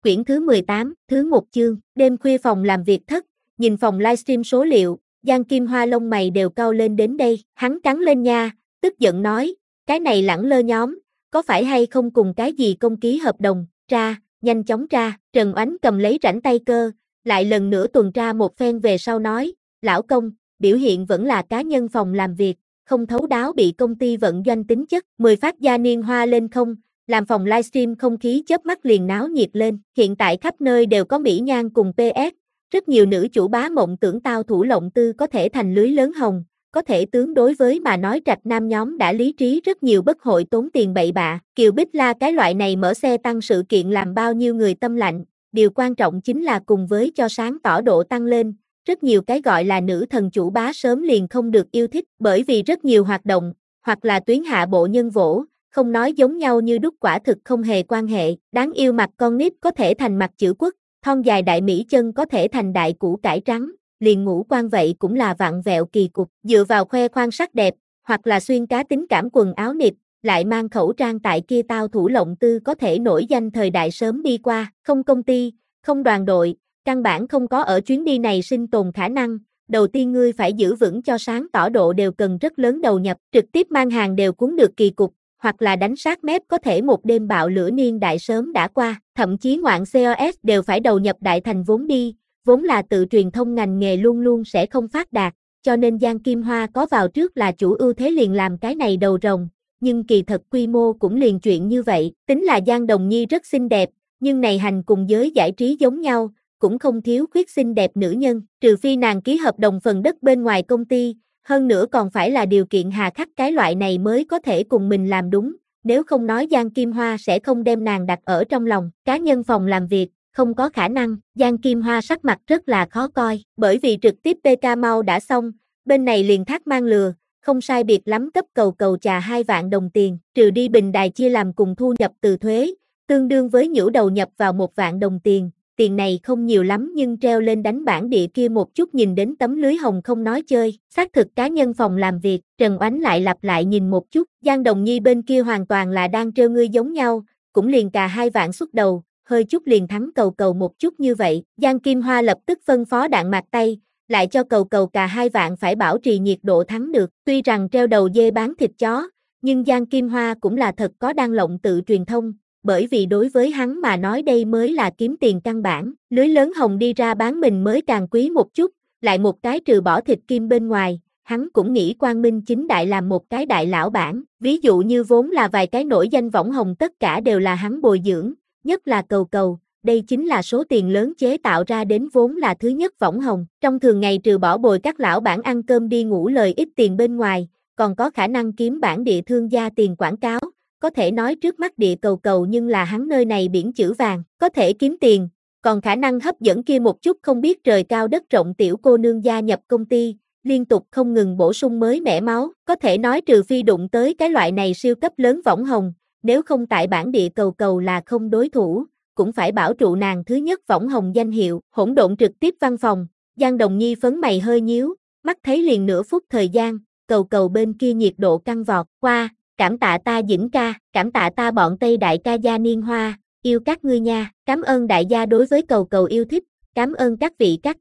Quyển thứ 18, thứ 1 chương, đêm khuya phòng làm việc thất, nhìn phòng livestream số liệu, Giang Kim Hoa lông mày đều cau lên đến đây, hắn cắn lên nha, tức giận nói, cái này lẳng lơ nhóm, có phải hay không cùng cái gì công ký hợp đồng, tra, nhanh chóng tra, Trần Oánh cầm lấy rảnh tay cơ, lại lần nữa tuần tra một phen về sau nói, lão công, biểu hiện vẫn là cá nhân phòng làm việc, không thấu đáo bị công ty vận doanh tính chất, 10 phát gia niên hoa lên không, làm phòng livestream không khí chớp mắt liền náo nhiệt lên, hiện tại khắp nơi đều có Mỹ Nhan cùng PS, rất nhiều nữ chủ bá mộng tưởng tao thủ lộng tư có thể thành lưới lớn hồng, có thể tướng đối với mà nói trạch nam nhóm đã lý trí rất nhiều bất hội tốn tiền bậy bạ, Kiều Bích La cái loại này mở xe tăng sự kiện làm bao nhiêu người tâm lạnh, điều quan trọng chính là cùng với cho sáng tỏ độ tăng lên, rất nhiều cái gọi là nữ thần chủ bá sớm liền không được yêu thích, bởi vì rất nhiều hoạt động, hoặc là tuyến hạ bộ nhân vỗ, không nói giống nhau như đúc quả thực không hề quan hệ, đáng yêu mặt con nít có thể thành mặt chữ quốc, thon dài đại mỹ chân có thể thành đại củ cải trắng, liền ngũ quan vậy cũng là vặn vẹo kỳ cục, dựa vào khoe khoang sắc đẹp, hoặc là xuyên cá tính cảm quần áo nịt, lại mang khẩu trang tại kia tao thủ lộng tư có thể nổi danh thời đại sớm đi qua, không công ty, không đoàn đội, căn bản không có ở chuyến đi này sinh tồn khả năng, đầu tiên ngươi phải giữ vững cho sáng tỏ độ đều cần rất lớn đầu nhập, trực tiếp mang hàng đều cuốn được kỳ cục, hoặc là đánh sát mép có thể một đêm bạo lửa niên đại sớm đã qua, thậm chí ngoạn COS đều phải đầu nhập đại thành vốn đi, vốn là tự truyền thông ngành nghề luôn luôn sẽ không phát đạt, cho nên Giang Kim Hoa có vào trước là chủ ưu thế liền làm cái này đầu rồng, nhưng kỳ thật quy mô cũng liền chuyện như vậy, tính là Giang Đồng Nhi rất xinh đẹp, nhưng này hành cùng giới giải trí giống nhau, cũng không thiếu khuyết xinh đẹp nữ nhân, trừ phi nàng ký hợp đồng phần đất bên ngoài công ty, hơn nữa còn phải là điều kiện hà khắc cái loại này mới có thể cùng mình làm đúng, nếu không nói Giang Kim Hoa sẽ không đem nàng đặt ở trong lòng, cá nhân phòng làm việc, không có khả năng, Giang Kim Hoa sắc mặt rất là khó coi, bởi vì trực tiếp PK mau đã xong, bên này liền thác mang lừa, không sai biệt lắm cấp cầu cầu trà 2 vạn đồng tiền, trừ đi bình đài chia làm cùng thu nhập từ thuế, tương đương với nhũ đầu nhập vào 1 vạn đồng tiền. Tiền này không nhiều lắm nhưng treo lên đánh bản địa kia một chút nhìn đến tấm lưới hồng không nói chơi, xác thực cá nhân phòng làm việc, Trần Oánh lại lặp lại nhìn một chút, Giang Đồng Nhi bên kia hoàn toàn là đang trêu ngươi giống nhau, cũng liền cà 2 vạn xuất đầu, hơi chút liền thắng cầu cầu một chút như vậy, Giang Kim Hoa lập tức phân phó đạn mạc tay, lại cho cầu cầu cà 2 vạn phải bảo trì nhiệt độ thắng được, tuy rằng treo đầu dê bán thịt chó, nhưng Giang Kim Hoa cũng là thật có đang lộng tự truyền thông. Bởi vì đối với hắn mà nói đây mới là kiếm tiền căn bản, lưới lớn hồng đi ra bán mình mới càng quý một chút, lại một cái trừ bỏ thịt kim bên ngoài, hắn cũng nghĩ quang minh chính đại làm một cái đại lão bản, ví dụ như vốn là vài cái nổi danh võng hồng tất cả đều là hắn bồi dưỡng, nhất là cầu cầu, đây chính là số tiền lớn chế tạo ra đến vốn là thứ nhất võng hồng, trong thường ngày trừ bỏ bồi các lão bản ăn cơm đi ngủ lời ít tiền bên ngoài, còn có khả năng kiếm bản địa thương gia tiền quảng cáo. Có thể nói trước mắt địa cầu cầu nhưng là hắn nơi này biển chữ vàng, có thể kiếm tiền, còn khả năng hấp dẫn kia một chút không biết trời cao đất rộng tiểu cô nương gia nhập công ty, liên tục không ngừng bổ sung mới mẻ máu, có thể nói trừ phi đụng tới cái loại này siêu cấp lớn võng hồng, nếu không tại bản địa cầu cầu là không đối thủ, cũng phải bảo trụ nàng thứ nhất võng hồng danh hiệu, hỗn độn trực tiếp văn phòng, Giang Đồng Nhi phấn mày hơi nhíu, mắt thấy liền nửa phút thời gian, cầu cầu bên kia nhiệt độ căng vọt, qua. Cảm tạ ta Dĩnh ca, cảm tạ ta bọn Tây đại ca gia niên hoa, yêu các ngươi nha, cảm ơn đại gia đối với cầu cầu yêu thích, cảm ơn các vị các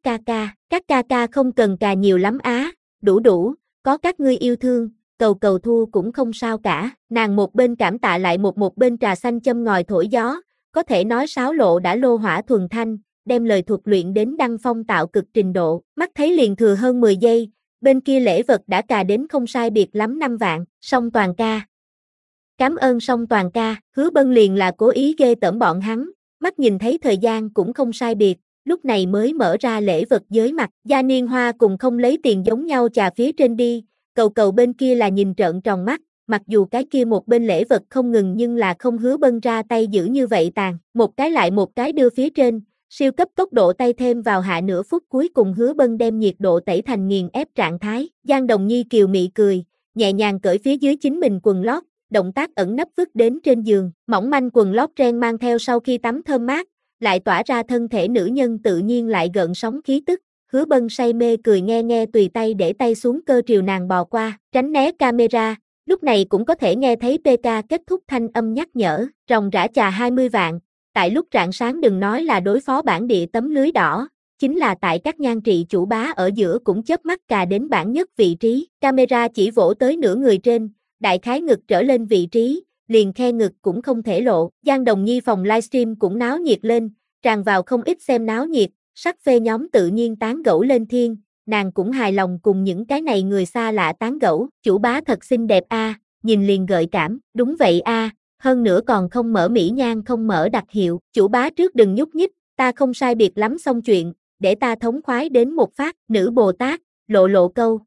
ca ca không cần cà nhiều lắm á, đủ, có các ngươi yêu thương, cầu cầu thua cũng không sao cả, nàng một bên cảm tạ lại một bên trà xanh châm ngòi thổi gió, có thể nói sáo lộ đã lô hỏa thuần thanh, đem lời thuật luyện đến đăng phong tạo cực trình độ, mắt thấy liền thừa hơn 10 giây, bên kia lễ vật đã cà đến không sai biệt lắm 5 vạn, song toàn ca. Cảm ơn song toàn ca, Hứa Bân liền là cố ý ghê tởm bọn hắn, mắt nhìn thấy thời gian cũng không sai biệt, lúc này mới mở ra lễ vật giới mặt, gia niên hoa cùng không lấy tiền giống nhau chà phía trên đi, cầu cầu bên kia là nhìn trợn tròn mắt, mặc dù cái kia một bên lễ vật không ngừng nhưng là không Hứa Bân ra tay giữ như vậy tàn, một cái lại một cái đưa phía trên, siêu cấp tốc độ tay thêm vào hạ nửa phút cuối cùng Hứa Bân đem nhiệt độ tẩy thành nghiền ép trạng thái, Giang Đồng Nhi kiều mị cười, nhẹ nhàng cởi phía dưới chính mình quần lót, động tác ẩn nấp vứt đến trên giường, mỏng manh quần lót ren mang theo sau khi tắm thơm mát, lại tỏa ra thân thể nữ nhân tự nhiên lại gợn sóng khí tức, Hứa Bân say mê cười nghe tùy tay để tay xuống cơ triều nàng bò qua, tránh né camera, lúc này cũng có thể nghe thấy PK kết thúc thanh âm nhắc nhở, ròng rã trà 20 vạn, tại lúc rạng sáng đừng nói là đối phó bản địa tấm lưới đỏ, chính là tại các nhan trị chủ bá ở giữa cũng chớp mắt cà đến bản nhất vị trí, camera chỉ vỗ tới nửa người trên, đại khái ngực trở lên vị trí, liền khe ngực cũng không thể lộ. Giang Đồng Nhi phòng livestream cũng náo nhiệt lên, tràn vào không ít xem náo nhiệt, sắc phê nhóm tự nhiên tán gẫu lên thiên, nàng cũng hài lòng cùng những cái này người xa lạ tán gẫu, chủ bá thật xinh đẹp a, nhìn liền gợi cảm, đúng vậy a, hơn nữa còn không mở mỹ nhan không mở đặc hiệu, chủ bá trước đừng nhúc nhích, ta không sai biệt lắm xong chuyện, để ta thống khoái đến một phát, nữ Bồ Tát, lộ lộ câu.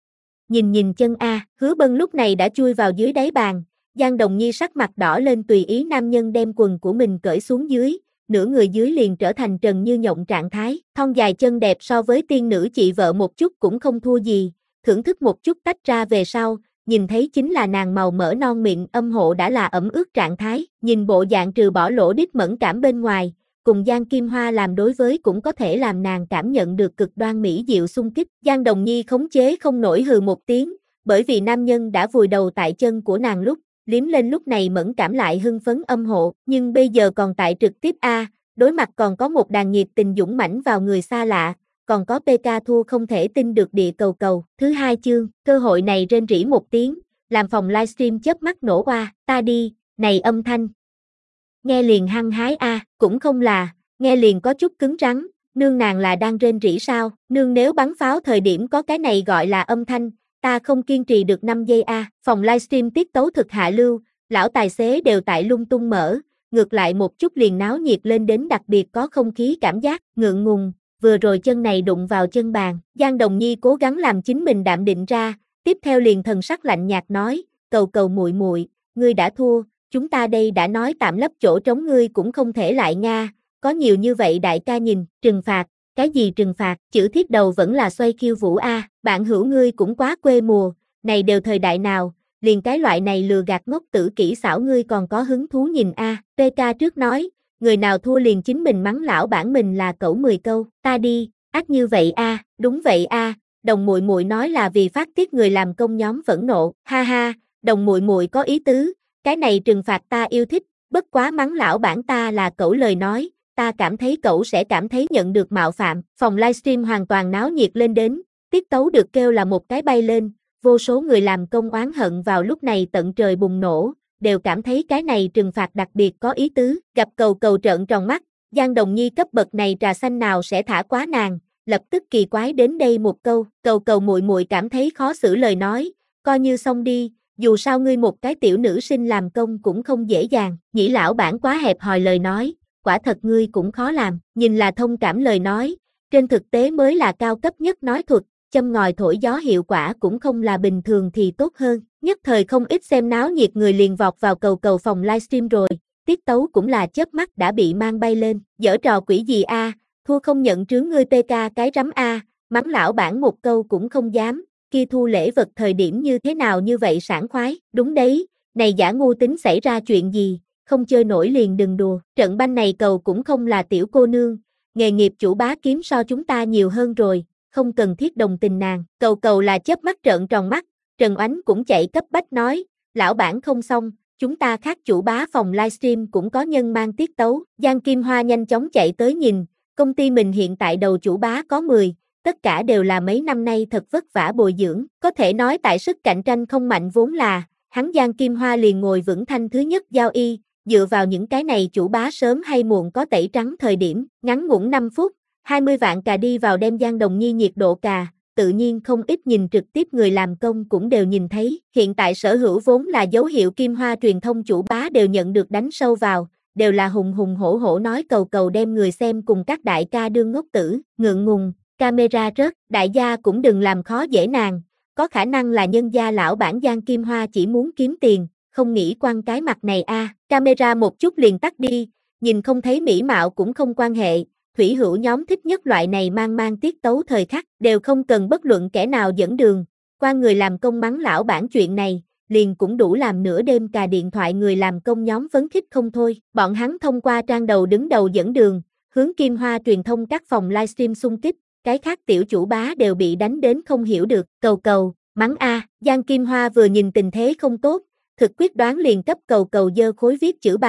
Nhìn chân a, Hứa Bân lúc này đã chui vào dưới đáy bàn, Giang Đồng Nhi sắc mặt đỏ lên tùy ý nam nhân đem quần của mình cởi xuống dưới, nửa người dưới liền trở thành trần như nhộng trạng thái, thon dài chân đẹp so với tiên nữ chị vợ một chút cũng không thua gì, thưởng thức một chút tách ra về sau, nhìn thấy chính là nàng màu mỡ non miệng âm hộ đã là ẩm ướt trạng thái, nhìn bộ dạng trừ bỏ lỗ đít mẫn cảm bên ngoài, cùng Giang Kim Hoa làm đối với cũng có thể làm nàng cảm nhận được cực đoan mỹ diệu xung kích. Giang Đồng Nhi khống chế không nổi hừ một tiếng, bởi vì nam nhân đã vùi đầu tại chân của nàng lúc, liếm lên lúc này mẫn cảm lại hưng phấn âm hộ, nhưng bây giờ còn tại trực tiếp a, đối mặt còn có một đàn nhiệt tình dũng mãnh vào người xa lạ, còn có PK thua không thể tin được địa cầu. Thứ hai chương, cơ hội này rên rỉ một tiếng, làm phòng livestream chớp mắt nổ oa, ta đi, này âm thanh. Nghe liền hăng hái a, cũng không là, nghe liền có chút cứng rắn, nương nàng là đang rên rỉ sao, nương nếu bắn pháo thời điểm có cái này gọi là âm thanh, ta không kiên trì được 5 giây a, phòng livestream tiết tấu thực hạ lưu, lão tài xế đều tại lung tung mở, ngược lại một chút liền náo nhiệt lên đến đặc biệt có không khí cảm giác, ngượng ngùng, vừa rồi chân này đụng vào chân bàn, Giang Đồng Nhi cố gắng làm chính mình đạm định ra, tiếp theo liền thần sắc lạnh nhạt nói, cầu muội muội, ngươi đã thua, chúng ta đây đã nói tạm lấp chỗ trống ngươi cũng không thể lại nga, có nhiều như vậy đại ca nhìn, trừng phạt, cái gì trừng phạt, chữ thiết đầu vẫn là xoay khiêu vũ a, bạn hữu ngươi cũng quá quê mùa, này đều thời đại nào, liền cái loại này lừa gạt ngốc tử kỹ xảo ngươi còn có hứng thú nhìn a, PK trước nói, người nào thua liền chính mình mắng lão bản mình là cẩu 10 câu, ta đi, ác như vậy a, đúng vậy a, đồng muội muội nói là vì phát tiết người làm công nhóm phẫn nộ, ha ha, đồng muội muội có ý tứ, cái này trừng phạt ta yêu thích, bất quá mắng lão bản ta là cẩu lời nói, ta cảm thấy cậu sẽ cảm thấy nhận được mạo phạm, phòng livestream hoàn toàn náo nhiệt lên đến, tiết tấu được kêu là một cái bay lên, vô số người làm công oán hận vào lúc này tận trời bùng nổ, đều cảm thấy cái này trừng phạt đặc biệt có ý tứ, gặp cầu trợn tròn mắt, Giang Đồng Nhi cấp bậc này trà xanh nào sẽ thả quá nàng, lập tức kỳ quái đến đây một câu, cầu muội muội cảm thấy khó xử lời nói, coi như xong đi, dù sao ngươi một cái tiểu nữ sinh làm công cũng không dễ dàng, nhĩ lão bản quá hẹp hòi lời nói, quả thật ngươi cũng khó làm, nhìn là thông cảm lời nói, trên thực tế mới là cao cấp nhất nói thuật, châm ngòi thổi gió hiệu quả cũng không là bình thường thì tốt hơn, nhất thời không ít xem náo nhiệt người liền vọt vào cầu phòng livestream rồi, tiết tấu cũng là chớp mắt đã bị mang bay lên, giở trò quỷ gì a, thua không nhận trướng ngươi PK cái rắm a, mắng lão bản một câu cũng không dám, kia thu lễ vật thời điểm như thế nào như vậy sảng khoái, đúng đấy, này giả ngu tính xảy ra chuyện gì, không chơi nổi liền đừng đùa, trận banh này cầu cũng không là tiểu cô nương, nghề nghiệp chủ bá kiếm so chúng ta nhiều hơn rồi, không cần thiết đồng tình nàng, cầu là chớp mắt trợn tròn mắt, Trần Oánh cũng chạy cấp bách nói, lão bản không xong, chúng ta khác chủ bá phòng livestream cũng có nhân mang tiết tấu, Giang Kim Hoa nhanh chóng chạy tới nhìn, công ty mình hiện tại đầu chủ bá có 10, tất cả đều là mấy năm nay thật vất vả bồi dưỡng, có thể nói tại sức cạnh tranh không mạnh vốn là, hắn Giang Kim Hoa liền ngồi vững thanh thứ nhất giao y, dựa vào những cái này chủ bá sớm hay muộn có tẩy trắng thời điểm, ngắn ngủn 5 phút, 20 vạn cà đi vào đem Giang Đồng Nhi nhiệt độ cà, tự nhiên không ít nhìn trực tiếp người làm công cũng đều nhìn thấy, hiện tại sở hữu vốn là dấu hiệu Kim Hoa truyền thông chủ bá đều nhận được đánh sâu vào, đều là hùng hổ nói cầu đem người xem cùng các đại ca đương ngốc tử, ngượng ngùng, camera rớt, đại gia cũng đừng làm khó dễ nàng, có khả năng là nhân gia lão bản Giang Kim Hoa chỉ muốn kiếm tiền, không nghĩ quăng cái mặt này a, camera một chút liền tắt đi, nhìn không thấy mỹ mạo cũng không quan hệ, thủy hữu nhóm thích nhất loại này mang tiết tấu thời khắc, đều không cần bất luận kẻ nào dẫn đường, qua người làm công mắng lão bản chuyện này, liền cũng đủ làm nửa đêm cà điện thoại người làm công nhóm phấn khích không thôi, bọn hắn thông qua trang đầu đứng đầu dẫn đường, hướng Kim Hoa truyền thông các phòng livestream xung kích, cái khác tiểu chủ bá đều bị đánh đến không hiểu được, cầu, mắng a, Giang Kim Hoa vừa nhìn tình thế không tốt, thực quyết đoán liền cấp cầu giơ khối viết chữ bài,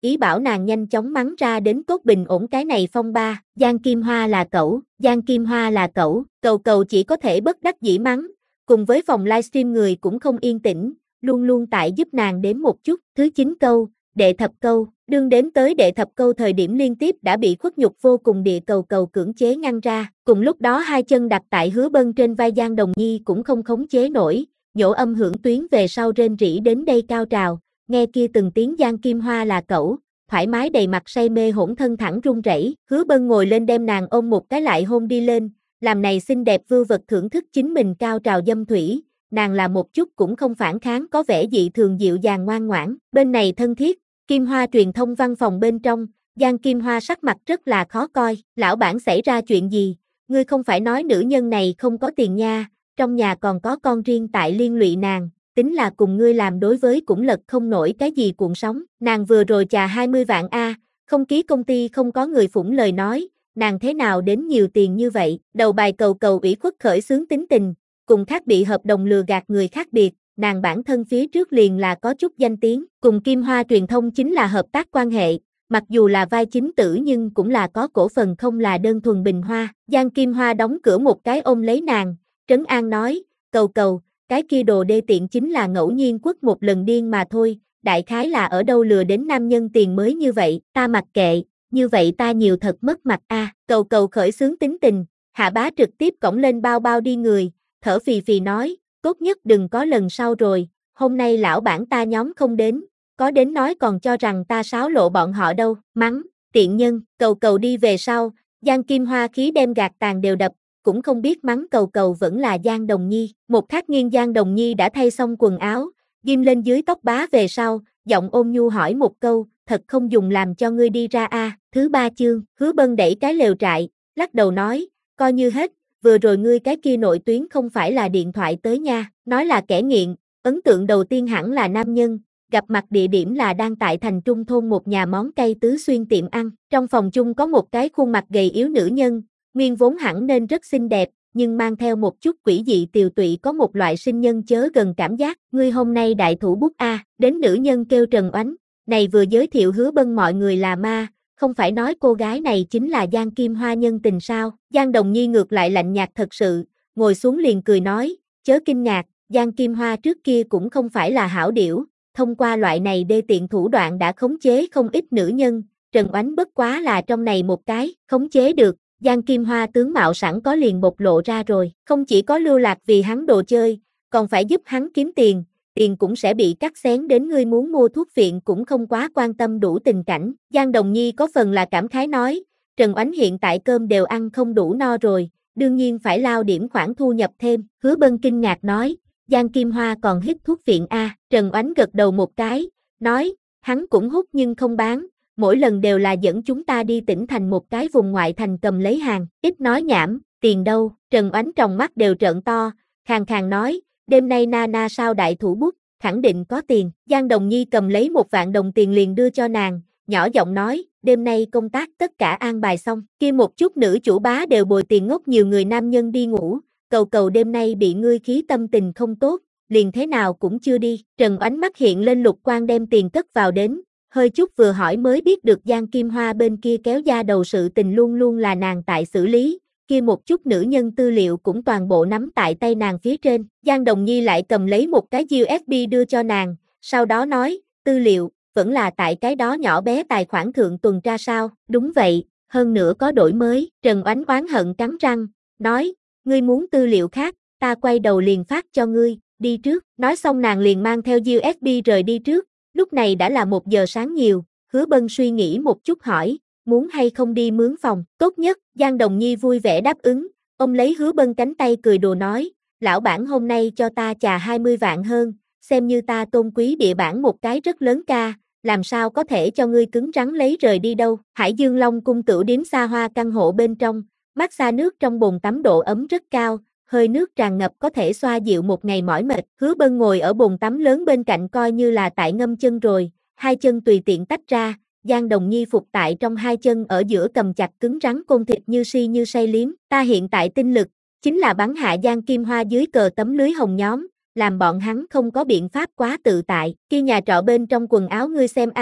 ý bảo nàng nhanh chóng mắng ra đến cốt bình ổn cái này phong ba. Giang Kim Hoa là cẩu, Giang Kim Hoa là cẩu, cầu cầu chỉ có thể bất đắc dĩ mắng, cùng với phòng livestream người cũng không yên tĩnh, luôn luôn tại giúp nàng đếm một chút. Thứ 9 câu, đệ thập câu, đương đếm tới đệ thập câu thời điểm liên tiếp đã bị khuất nhục vô cùng địa cầu cầu cưỡng chế ngăn ra, cùng lúc đó hai chân đặt tại Hứa Bân trên vai Giang Đồng Nhi cũng không khống chế nổi, nhổ âm hưởng tuyến về sau rên rỉ đến đây cao trào, nghe kia từng tiếng Giang Kim Hoa là cẩu, thoải mái đầy mặt say mê hỗn thân thẳng run rẩy. Hứa Bân ngồi lên đem nàng ôm một cái lại hôn đi lên, làm này xinh đẹp vưu vật thưởng thức chính mình cao trào dâm thủy, nàng là một chút cũng không phản kháng, có vẻ dị thường dịu dàng ngoan ngoãn. Bên này thân thiết, Kim Hoa truyền thông văn phòng bên trong, Giang Kim Hoa sắc mặt rất là khó coi, lão bản xảy ra chuyện gì, ngươi không phải nói nữ nhân này không có tiền nha, trong nhà còn có con riêng tại liên lụy nàng, tính là cùng ngươi làm đối với cũng lật không nổi cái gì cuộn sóng, nàng vừa rồi chà 20 vạn a, không ký công ty không có người phủng lời nói, nàng thế nào đến nhiều tiền như vậy, đầu bài cầu cầu ủy khuất khởi xướng tính tình, cùng khác bị hợp đồng lừa gạt người khác biệt, nàng bản thân phía trước liền là có chút danh tiếng, cùng Kim Hoa truyền thông chính là hợp tác quan hệ, mặc dù là vai chính tử nhưng cũng là có cổ phần không là đơn thuần bình hoa. Giang Kim Hoa đóng cửa một cái ôm lấy nàng, trấn an nói, cầu cầu, cái kia đồ đê tiện chính là ngẫu nhiên quất một lần điên mà thôi, đại khái là ở đâu lừa đến nam nhân tiền mới như vậy, ta mặc kệ, như vậy ta nhiều thật mất mặt a. Cầu cầu khởi xướng tính tình, hạ bá trực tiếp cõng lên bao bao đi người, thở phì phì nói, tốt nhất đừng có lần sau rồi, hôm nay lão bản ta nhóm không đến, có đến nói còn cho rằng ta sáo lộ bọn họ đâu, mắng, tiện nhân. Cầu cầu đi về sau, Giang Kim Hoa khí đem gạt tàn đều đập, cũng không biết mắng cầu cầu vẫn là Giang Đồng Nhi. Một khắc nghiêng Giang Đồng Nhi đã thay xong quần áo, ghim lên dưới tóc bá về sau, giọng ôn nhu hỏi một câu, thật không dùng làm cho ngươi đi ra a. Thứ 3 chương, Hứa Bân đẩy cái lều trại, lắc đầu nói, coi như hết, vừa rồi ngươi cái kia nội tuyến không phải là điện thoại tới nha, nói là kẻ nghiện, ấn tượng đầu tiên hẳn là nam nhân, gặp mặt địa điểm là đang tại thành trung thôn một nhà món cây tứ xuyên tiệm ăn, trong phòng chung có một cái khuôn mặt gầy yếu nữ nhân, nguyên vốn hẳn nên rất xinh đẹp, nhưng mang theo một chút quỷ dị tiều tụy, có một loại sinh nhân chớ gần cảm giác, ngươi hôm nay đại thủ bút a. Đến nữ nhân kêu Trần Oánh, này vừa giới thiệu Hứa Bân mọi người là ma, không phải nói cô gái này chính là Giang Kim Hoa nhân tình sao? Giang Đồng Nhi ngược lại lạnh nhạt thật sự, ngồi xuống liền cười nói, chớ kinh ngạc, Giang Kim Hoa trước kia cũng không phải là hảo điểu, thông qua loại này đê tiện thủ đoạn đã khống chế không ít nữ nhân, Trần Oánh bất quá là trong này một cái, khống chế được. Giang Kim Hoa tướng mạo sẵn có liền bộc lộ ra rồi, không chỉ có lưu lạc vì hắn đồ chơi, còn phải giúp hắn kiếm tiền, tiền cũng sẽ bị cắt xén đến ngươi muốn mua thuốc viện cũng không quá quan tâm đủ tình cảnh. Giang Đồng Nhi có phần là cảm khái nói, Trần Oánh hiện tại cơm đều ăn không đủ no rồi, đương nhiên phải lao điểm khoản thu nhập thêm. Hứa Bân kinh ngạc nói, Giang Kim Hoa còn hít thuốc viện a. Trần Oánh gật đầu một cái, nói, hắn cũng hút nhưng không bán. Mỗi lần đều là dẫn chúng ta đi tỉnh thành một cái vùng ngoại thành cầm lấy hàng, ít nói nhảm, tiền đâu? Trần Oánh tròng mắt đều trợn to, khàn khàn nói, đêm nay Nana sao đại thủ bút, khẳng định có tiền. Giang Đồng Nhi cầm lấy 1 vạn đồng tiền liền đưa cho nàng, nhỏ giọng nói, đêm nay công tác tất cả an bài xong, kia một chút nữ chủ bá đều bồi tiền ngốc nhiều người nam nhân đi ngủ, cầu cầu đêm nay bị ngươi khí tâm tình không tốt, liền thế nào cũng chưa đi. Trần Oánh mắt hiện lên lục quang đem tiền cất vào đến, hơi chút vừa hỏi mới biết được Giang Kim Hoa bên kia kéo da đầu sự tình luôn luôn là nàng tại xử lý, kia một chút nữ nhân tư liệu cũng toàn bộ nắm tại tay nàng phía trên. Giang Đồng Nhi lại cầm lấy một cái USB đưa cho nàng, sau đó nói, tư liệu, vẫn là tại cái đó nhỏ bé tài khoản thượng tuần tra sao? Đúng vậy, hơn nữa có đổi mới. Trần Oánh oán hận cắn răng, nói, ngươi muốn tư liệu khác, ta quay đầu liền phát cho ngươi, đi trước. Nói xong nàng liền mang theo USB rời đi trước. Lúc này đã là 1 giờ sáng nhiều, Hứa Bân suy nghĩ một chút hỏi, muốn hay không đi mướn phòng, tốt nhất. Giang Đồng Nhi vui vẻ đáp ứng, ông lấy Hứa Bân cánh tay cười đùa nói, lão bản hôm nay cho ta chà 20 vạn hơn, xem như ta tôn quý địa bản một cái rất lớn ca, làm sao có thể cho ngươi cứng rắn lấy rời đi đâu. Hải Dương Long cung tửu điếm xa hoa căn hộ bên trong, massage nước trong bồn tắm độ ấm rất cao, hơi nước tràn ngập có thể xoa dịu một ngày mỏi mệt. Hứa Bân ngồi ở bồn tắm lớn bên cạnh coi như là tại ngâm chân rồi, 2 chân tùy tiện tách ra, Giang Đồng Nhi phục tại trong 2 chân ở giữa cầm chặt cứng rắn côn thịt như si như say liếm. Ta hiện tại tinh lực, chính là bắn hạ Giang Kim Hoa dưới cờ tấm lưới hồng nhóm, làm bọn hắn không có biện pháp quá tự tại. Kia nhà trọ bên trong quần áo ngươi xem a,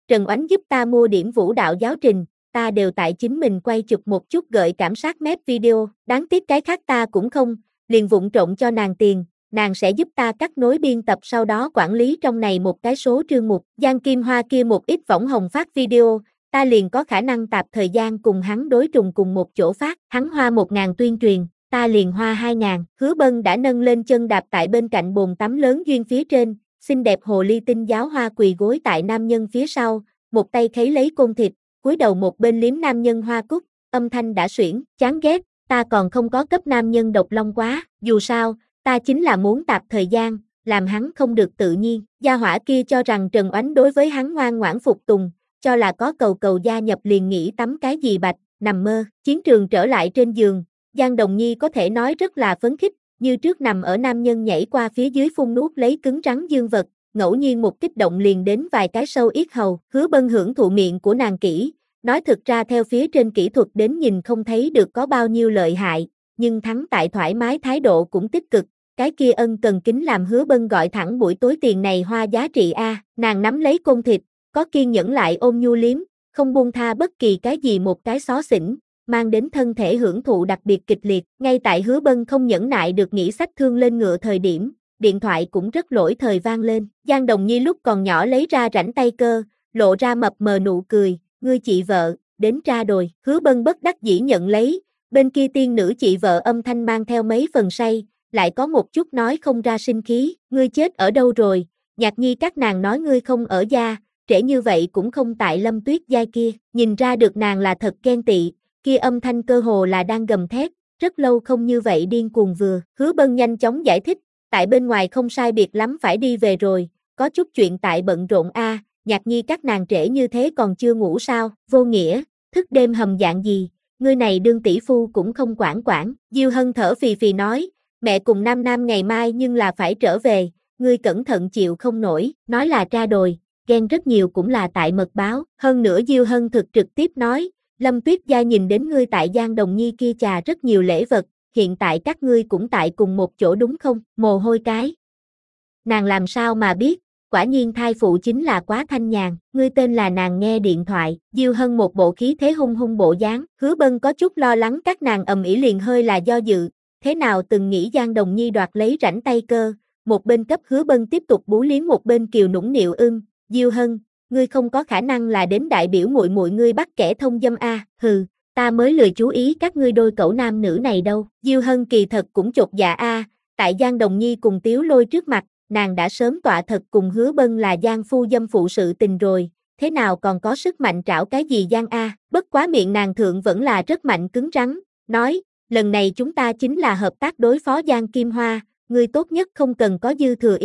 Trần Oánh giúp ta mua điểm vũ đạo giáo trình, ta đều tại chính mình quay chụp một chút gợi cảm sát mép video, đáng tiếc cái khác ta cũng không, liền vụng trộn cho nàng tiền, nàng sẽ giúp ta cắt nối biên tập sau đó quản lý trong này một cái số chương mục. Giang Kim Hoa kia một ít võng hồng phát video, ta liền có khả năng tạp thời gian cùng hắn đối trùng cùng một chỗ phát, hắn hoa 1.000 tuyên truyền, ta liền hoa 2.000. Hứa Bân đã nâng lên chân đạp tại bên cạnh bồn tắm lớn duyên phía trên, xinh đẹp hồ ly tinh giáo hoa quỳ gối tại nam nhân phía sau, một tay khấy lấy côn thịt, cúi đầu một bên liếm nam nhân hoa cúc, âm thanh đã xuyển, chán ghét, ta còn không có cấp nam nhân độc long quá, dù sao, ta chính là muốn tạp thời gian, làm hắn không được tự nhiên. Gia hỏa kia cho rằng Trần Oánh đối với hắn ngoan ngoãn phục tùng, cho là có cầu gia nhập liền nghĩ tắm cái gì bạch, nằm mơ. Chiến trường trở lại trên giường, Giang Đồng Nhi có thể nói rất là phấn khích, như trước nằm ở nam nhân nhảy qua phía dưới phun nuốt lấy cứng rắn dương vật, ngẫu nhiên một kích động liền đến vài cái sâu yết hầu. Hứa Bân hưởng thụ miệng của nàng kỹ, nói thực ra theo phía trên kỹ thuật đến nhìn không thấy được có bao nhiêu lợi hại, nhưng thắng tại thoải mái thái độ cũng tích cực. Cái kia ân cần kính làm Hứa Bân gọi thẳng buổi tối tiền này hoa giá trị a. Nàng nắm lấy côn thịt, có kiên nhẫn lại ôm nhu liếm, không buông tha bất kỳ cái gì một cái xó xỉnh, mang đến thân thể hưởng thụ đặc biệt kịch liệt. Ngay tại Hứa Bân không nhẫn nại được nghĩ xách thương lên ngựa thời điểm, điện thoại cũng rất lỗi thời vang lên. Giang Đồng Nhi lúc còn nhỏ lấy ra rảnh tay cơ, lộ ra mập mờ nụ cười, ngươi chị vợ, đến tra đồi. Hứa Bân bất đắc dĩ nhận lấy, bên kia tiên nữ chị vợ âm thanh mang theo mấy phần say, lại có một chút nói không ra sinh khí, ngươi chết ở đâu rồi, Nhạc Nhi các nàng nói ngươi không ở gia, trễ như vậy cũng không tại Lâm Tuyết giai kia, nhìn ra được nàng là thật ghen tị, kia âm thanh cơ hồ là đang gầm thét, rất lâu không như vậy điên cuồng vừa. Hứa Bân nhanh chóng giải thích, tại bên ngoài không sai biệt lắm phải đi về rồi, có chút chuyện tại bận rộn a. Nhạc Nhi các nàng trễ như thế còn chưa ngủ sao, vô nghĩa, thức đêm hầm dạng gì, ngươi này đương tỷ phu cũng không quản. Diêu Hân thở phì phì nói, mẹ cùng Nam Nam ngày mai nhưng là phải trở về, ngươi cẩn thận chịu không nổi, nói là tra đồi, ghen rất nhiều cũng là tại mật báo. Hơn nữa Diêu Hân thực trực tiếp nói, Lâm Tuyết gia nhìn đến ngươi tại Giang Đồng Nhi kia trà rất nhiều lễ vật, hiện tại các ngươi cũng tại cùng một chỗ đúng không, mồ hôi cái. Nàng làm sao mà biết, quả nhiên thai phụ chính là quá thanh nhàn, ngươi tên là nàng nghe điện thoại. Diêu Hân một bộ khí thế hung bộ dáng. Hứa Bân có chút lo lắng các nàng ầm ĩ liền hơi là do dự, thế nào từng nghĩ Giang Đồng Nhi đoạt lấy rảnh tay cơ, một bên cấp Hứa Bân tiếp tục bú liếm một bên kiều nũng nịu Diêu Hân, ngươi không có khả năng là đến đại biểu muội muội ngươi bắt kẻ thông dâm a, hừ, ta mới lười chú ý các ngươi đôi cẩu nam nữ này đâu. Diêu Hân kỳ thật cũng chột dạ a, tại Giang Đồng Nhi cùng Tiếu Lôi trước mặt, nàng đã sớm tọa thật cùng Hứa Bân là giang phu dâm phụ sự tình rồi, thế nào còn có sức mạnh trảo cái gì Giang a, bất quá miệng nàng thượng vẫn là rất mạnh cứng rắn, nói, lần này chúng ta chính là hợp tác đối phó Giang Kim Hoa, ngươi tốt nhất không cần có dư thừa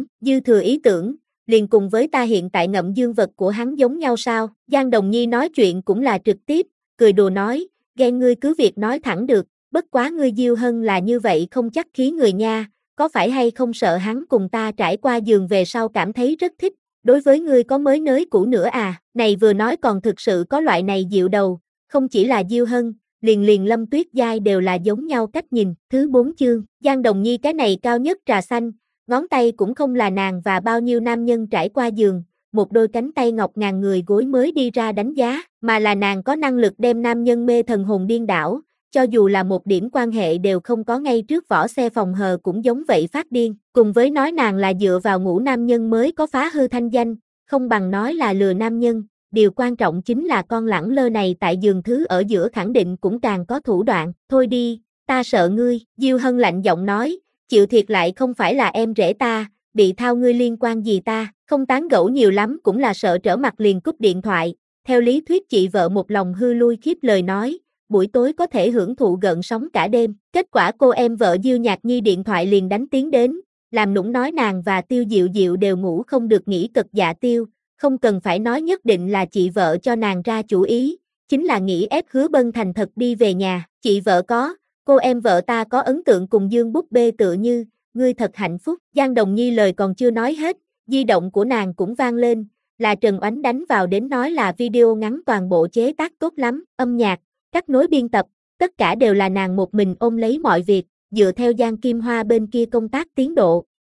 ý tưởng, liền cùng với ta hiện tại ngậm dương vật của hắn giống nhau sao. Giang Đồng Nhi nói chuyện cũng là trực tiếp, cười đùa nói, ghen ngươi cứ việc nói thẳng được, bất quá ngươi Diêu Hân là như vậy không chắc khí người nha, có phải hay không sợ hắn cùng ta trải qua giường về sau cảm thấy rất thích, đối với ngươi có mới nới cũ nữa à, này vừa nói còn thực sự có loại này dịu đầu, không chỉ là Diêu Hân, liền Lâm Tuyết giai đều là giống nhau cách nhìn. Thứ 4 chương, Giang Đồng Nhi cái này cao nhất trà xanh, ngón tay cũng không là nàng và bao nhiêu nam nhân trải qua giường, một đôi cánh tay ngọc ngàn người gối mới đi ra đánh giá, mà là nàng có năng lực đem nam nhân mê thần hồn điên đảo, cho dù là một điểm quan hệ đều không có ngay trước vỏ xe phòng hờ cũng giống vậy phát điên, cùng với nói nàng là dựa vào ngủ nam nhân mới có phá hư thanh danh, không bằng nói là lừa nam nhân, điều quan trọng chính là con lẳng lơ này tại giường thứ ở giữa khẳng định cũng càng có thủ đoạn, thôi đi, ta sợ ngươi. Diêu Hân lạnh giọng nói, chịu thiệt lại không phải là em rể ta, bị thao ngươi liên quan gì ta, không tán gẫu nhiều lắm cũng là sợ trở mặt liền cúp điện thoại. Theo lý thuyết chị vợ một lòng hư lui khiếp lời nói, buổi tối có thể hưởng thụ gợn sóng cả đêm, kết quả cô em vợ Diêu Nhạc Nhi điện thoại liền đánh tiếng đến, làm nũng nói nàng và Tiêu Diệu Diệu đều ngủ không được nghỉ cực dạ tiêu, không cần phải nói nhất định là chị vợ cho nàng ra chủ ý, chính là nghĩ ép Hứa Bân thành thật đi về nhà, chị vợ có, cô em vợ ta có ấn tượng cùng Dương búp bê tựa như, ngươi thật hạnh phúc. Giang Đồng Nhi lời còn chưa nói hết, di động của nàng cũng vang lên, là Trần Oánh đánh vào đến nói là video ngắn toàn bộ chế tác tốt lắm, âm nhạc, cắt nối biên tập, tất cả đều là nàng một mình ôm lấy mọi việc, dựa theo Giang Kim Hoa bên kia công tác tiến độ,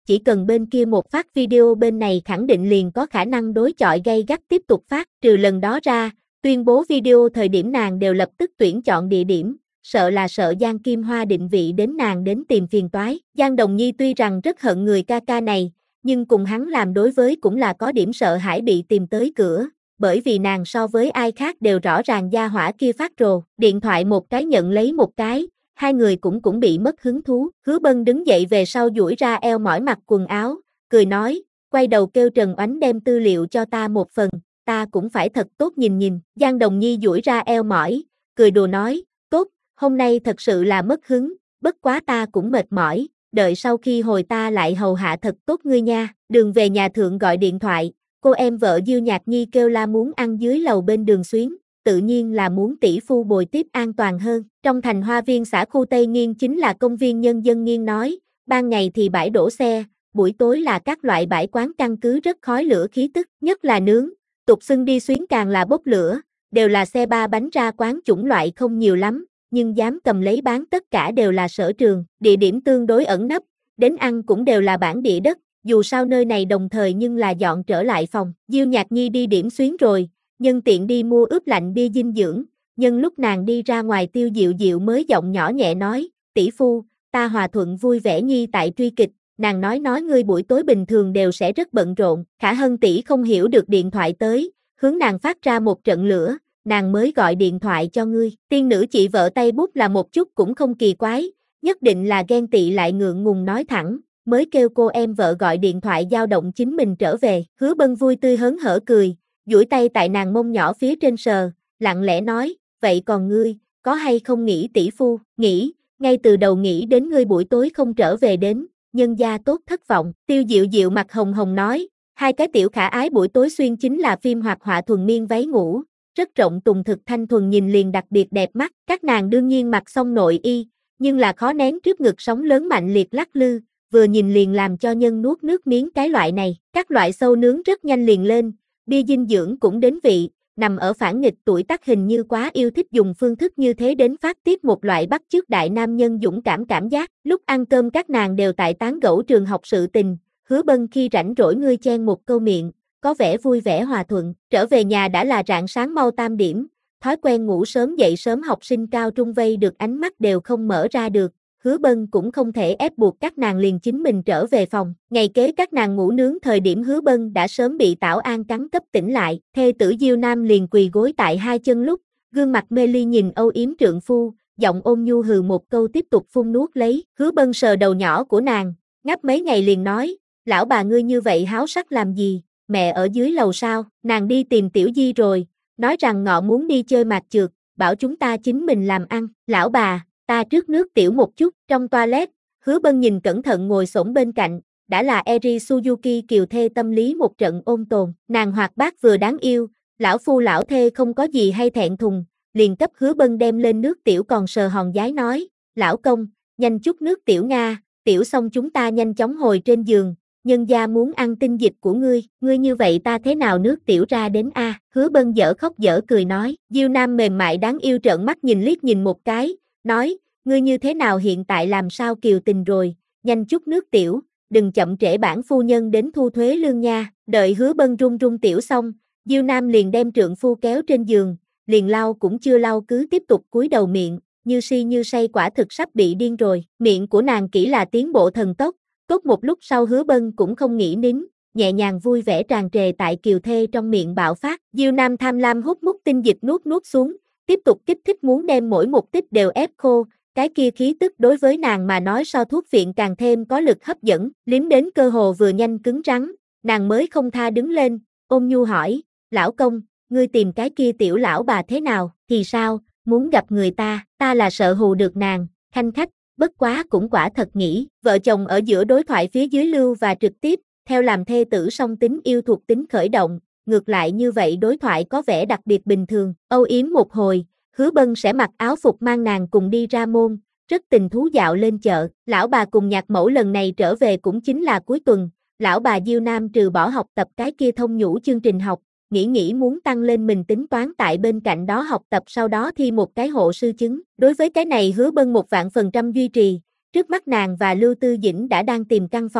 chỉ cần bên kia một phát video bên này khẳng định liền có khả năng đối chọi gay gắt tiếp tục phát, trừ lần đó ra, tuyên bố video thời điểm nàng đều lập tức tuyển chọn địa điểm, sợ Giang Kim Hoa định vị đến nàng đến tìm phiền toái. Giang Đồng Nhi tuy rằng rất hận người ca ca này, nhưng cùng hắn làm đối với cũng là có điểm sợ hãi bị tìm tới cửa, bởi vì nàng so với ai khác đều rõ ràng gia hỏa kia phát rồ, điện thoại một cái nhận lấy một cái, hai người cũng bị mất hứng thú. Hứa Bân đứng dậy về sau duỗi ra eo mỏi mặc quần áo, cười nói, quay đầu kêu Trần Oánh đem tư liệu cho ta một phần, ta cũng phải thật tốt nhìn nhìn. Giang Đồng Nhi duỗi ra eo mỏi, cười đùa nói, tốt, hôm nay thật sự là mất hứng, bất quá ta cũng mệt mỏi, đợi sau khi hồi ta lại hầu hạ thật tốt ngươi nha. Đường về nhà thượng gọi điện thoại, cô em vợ Diêu Nhạc Nhi kêu la muốn ăn dưới lầu bên đường xuyến, tự nhiên là muốn tỷ phu bồi tiếp an toàn hơn. Trong thành Hoa Viên xã khu Tây Nghiên chính là công viên nhân dân nghiên nói, ban ngày thì bãi đổ xe, buổi tối là các loại bãi quán căn cứ rất khói lửa khí tức, nhất là nướng, tục xưng đi xuyến càng là bốc lửa, đều là xe ba bánh ra quán chủng loại không nhiều lắm, nhưng dám cầm lấy bán tất cả đều là sở trường, địa điểm tương đối ẩn nấp, đến ăn cũng đều là bản địa đất, dù sao nơi này đồng thời nhưng là dọn trở lại phòng. Diêu Nhạc Nhi đi điểm xuyến rồi, nhân tiện đi mua ướp lạnh bia dinh dưỡng, nhân lúc nàng đi ra ngoài Tiêu Diệu Diệu mới giọng nhỏ nhẹ nói, tỷ phu, ta Hòa Thuận vui vẻ Nhi tại truy kịch, nàng nói ngươi buổi tối bình thường đều sẽ rất bận rộn. Khả Hân tỷ không hiểu được điện thoại tới, hướng nàng phát ra một trận lửa, nàng mới gọi điện thoại cho ngươi. Tiên nữ chị vợ tay bút là một chút cũng không kỳ quái, nhất định là ghen tị lại ngượng ngùng nói thẳng, mới kêu cô em vợ gọi điện thoại dao động chính mình trở về. Hứa Bân vui tươi hớn hở cười, duỗi tay tại nàng mông nhỏ phía trên sờ, lặng lẽ nói, vậy còn ngươi, có hay không nghĩ tỷ phu? Nghĩ, ngay từ đầu nghĩ đến ngươi buổi tối không trở về đến, nhân gia tốt thất vọng. Tiêu Diệu Diệu mặt hồng hồng nói, hai cái tiểu khả ái buổi tối xuyên chính là phim hoạt họa thuần miên váy ngủ, rất rộng tùng thực thanh thuần nhìn liền đặc biệt đẹp mắt, các nàng đương nhiên mặc xong nội y, nhưng là khó nén trước ngực sóng lớn mạnh liệt lắc lư, vừa nhìn liền làm cho nhân nuốt nước miếng cái loại này. Các loại sâu nướng rất nhanh liền lên, bia dinh dưỡng cũng đến vị, nằm ở phản nghịch tuổi tác hình như quá yêu thích dùng phương thức như thế đến phát tiết một loại bắt chước đại nam nhân dũng cảm giác. Lúc ăn cơm các nàng đều tại tán gẫu trường học sự tình, Hứa Bân khi rảnh rỗi ngươi chen một câu miệng, có vẻ vui vẻ hòa thuận. Trở về nhà đã là rạng sáng mau 8 điểm, thói quen ngủ sớm dậy sớm học sinh cao trung vây được ánh mắt đều không mở ra được. Hứa Bân cũng không thể ép buộc các nàng liền chính mình trở về phòng. Ngày kế các nàng ngủ nướng thời điểm Hứa Bân đã sớm bị Tảo An cắn cấp tỉnh lại. Thê tử Diêu Nam liền quỳ gối tại hai chân lúc, gương mặt mê ly nhìn âu yếm trượng phu, giọng ôn nhu hừ một câu tiếp tục phun nuốt lấy. Hứa Bân sờ đầu nhỏ của nàng, ngáp mấy ngày liền nói, lão bà ngươi như vậy háo sắc làm gì, mẹ ở dưới lầu sao? Nàng đi tìm Tiểu Di rồi, nói rằng ngọ muốn đi chơi mạt trượt, bảo chúng ta chính mình làm ăn. Lão bà, ta trước nước tiểu một chút. Trong toilet, Hứa Bân nhìn cẩn thận ngồi xổm bên cạnh, đã là Eri Suzuki kiều thê tâm lý một trận ôn tồn. Nàng hoạt bát vừa đáng yêu, lão phu lão thê không có gì hay thẹn thùng, liền cấp Hứa Bân đem lên nước tiểu còn sờ hòn giái nói, lão công, nhanh chút nước tiểu Nga, tiểu xong chúng ta nhanh chóng hồi trên giường, nhân gia muốn ăn tinh dịch của ngươi như vậy ta thế nào nước tiểu ra đến a? Hứa Bân dở khóc dở cười nói. Diêu Nam mềm mại đáng yêu trợn mắt nhìn liếc nhìn một cái, nói, ngươi như thế nào hiện tại làm sao kiều tình rồi, nhanh chút nước tiểu, đừng chậm trễ bản phu nhân đến thu thuế lương nha. Đợi Hứa Bân run tiểu xong, Diêu Nam liền đem trượng phu kéo trên giường, liền lau cũng chưa lau cứ tiếp tục cúi đầu miệng, như si như say quả thực sắp bị điên rồi. Miệng của nàng kỹ là tiến bộ thần tốc, tốt một lúc sau Hứa Bân cũng không nghĩ nín, nhẹ nhàng vui vẻ tràn trề tại kiều thê trong miệng bạo phát. Diêu Nam tham lam hút mút tinh dịch nuốt xuống, tiếp tục kích thích muốn đem mỗi một tích đều ép khô, cái kia khí tức đối với nàng mà nói so thuốc viện càng thêm có lực hấp dẫn, liếm đến cơ hồ vừa nhanh cứng rắn, nàng mới không tha đứng lên, ôn nhu hỏi, lão công, ngươi tìm cái kia tiểu lão bà thế nào, thì sao, muốn gặp người ta là sợ hù được nàng, khanh khách, bất quá cũng quả thật nghĩ, vợ chồng ở giữa đối thoại phía dưới lưu và trực tiếp, theo làm thê tử song tính yêu thuộc tính khởi động, ngược lại như vậy đối thoại có vẻ đặc biệt bình thường, âu yếm một hồi, Hứa Bân sẽ mặc áo phục mang nàng cùng đi ra môn, rất tình thú dạo lên chợ. Lão bà cùng nhạc mẫu lần này trở về cũng chính là cuối tuần, lão bà Diêu Nam trừ bỏ học tập cái kia thông nhũ chương trình học, nghĩ muốn tăng lên mình tính toán tại bên cạnh đó học tập sau đó thi một cái hộ sư chứng. Đối với cái này Hứa Bân 1.000% duy trì, trước mắt nàng và Lưu Tư Dĩnh đã đang tìm căn phòng,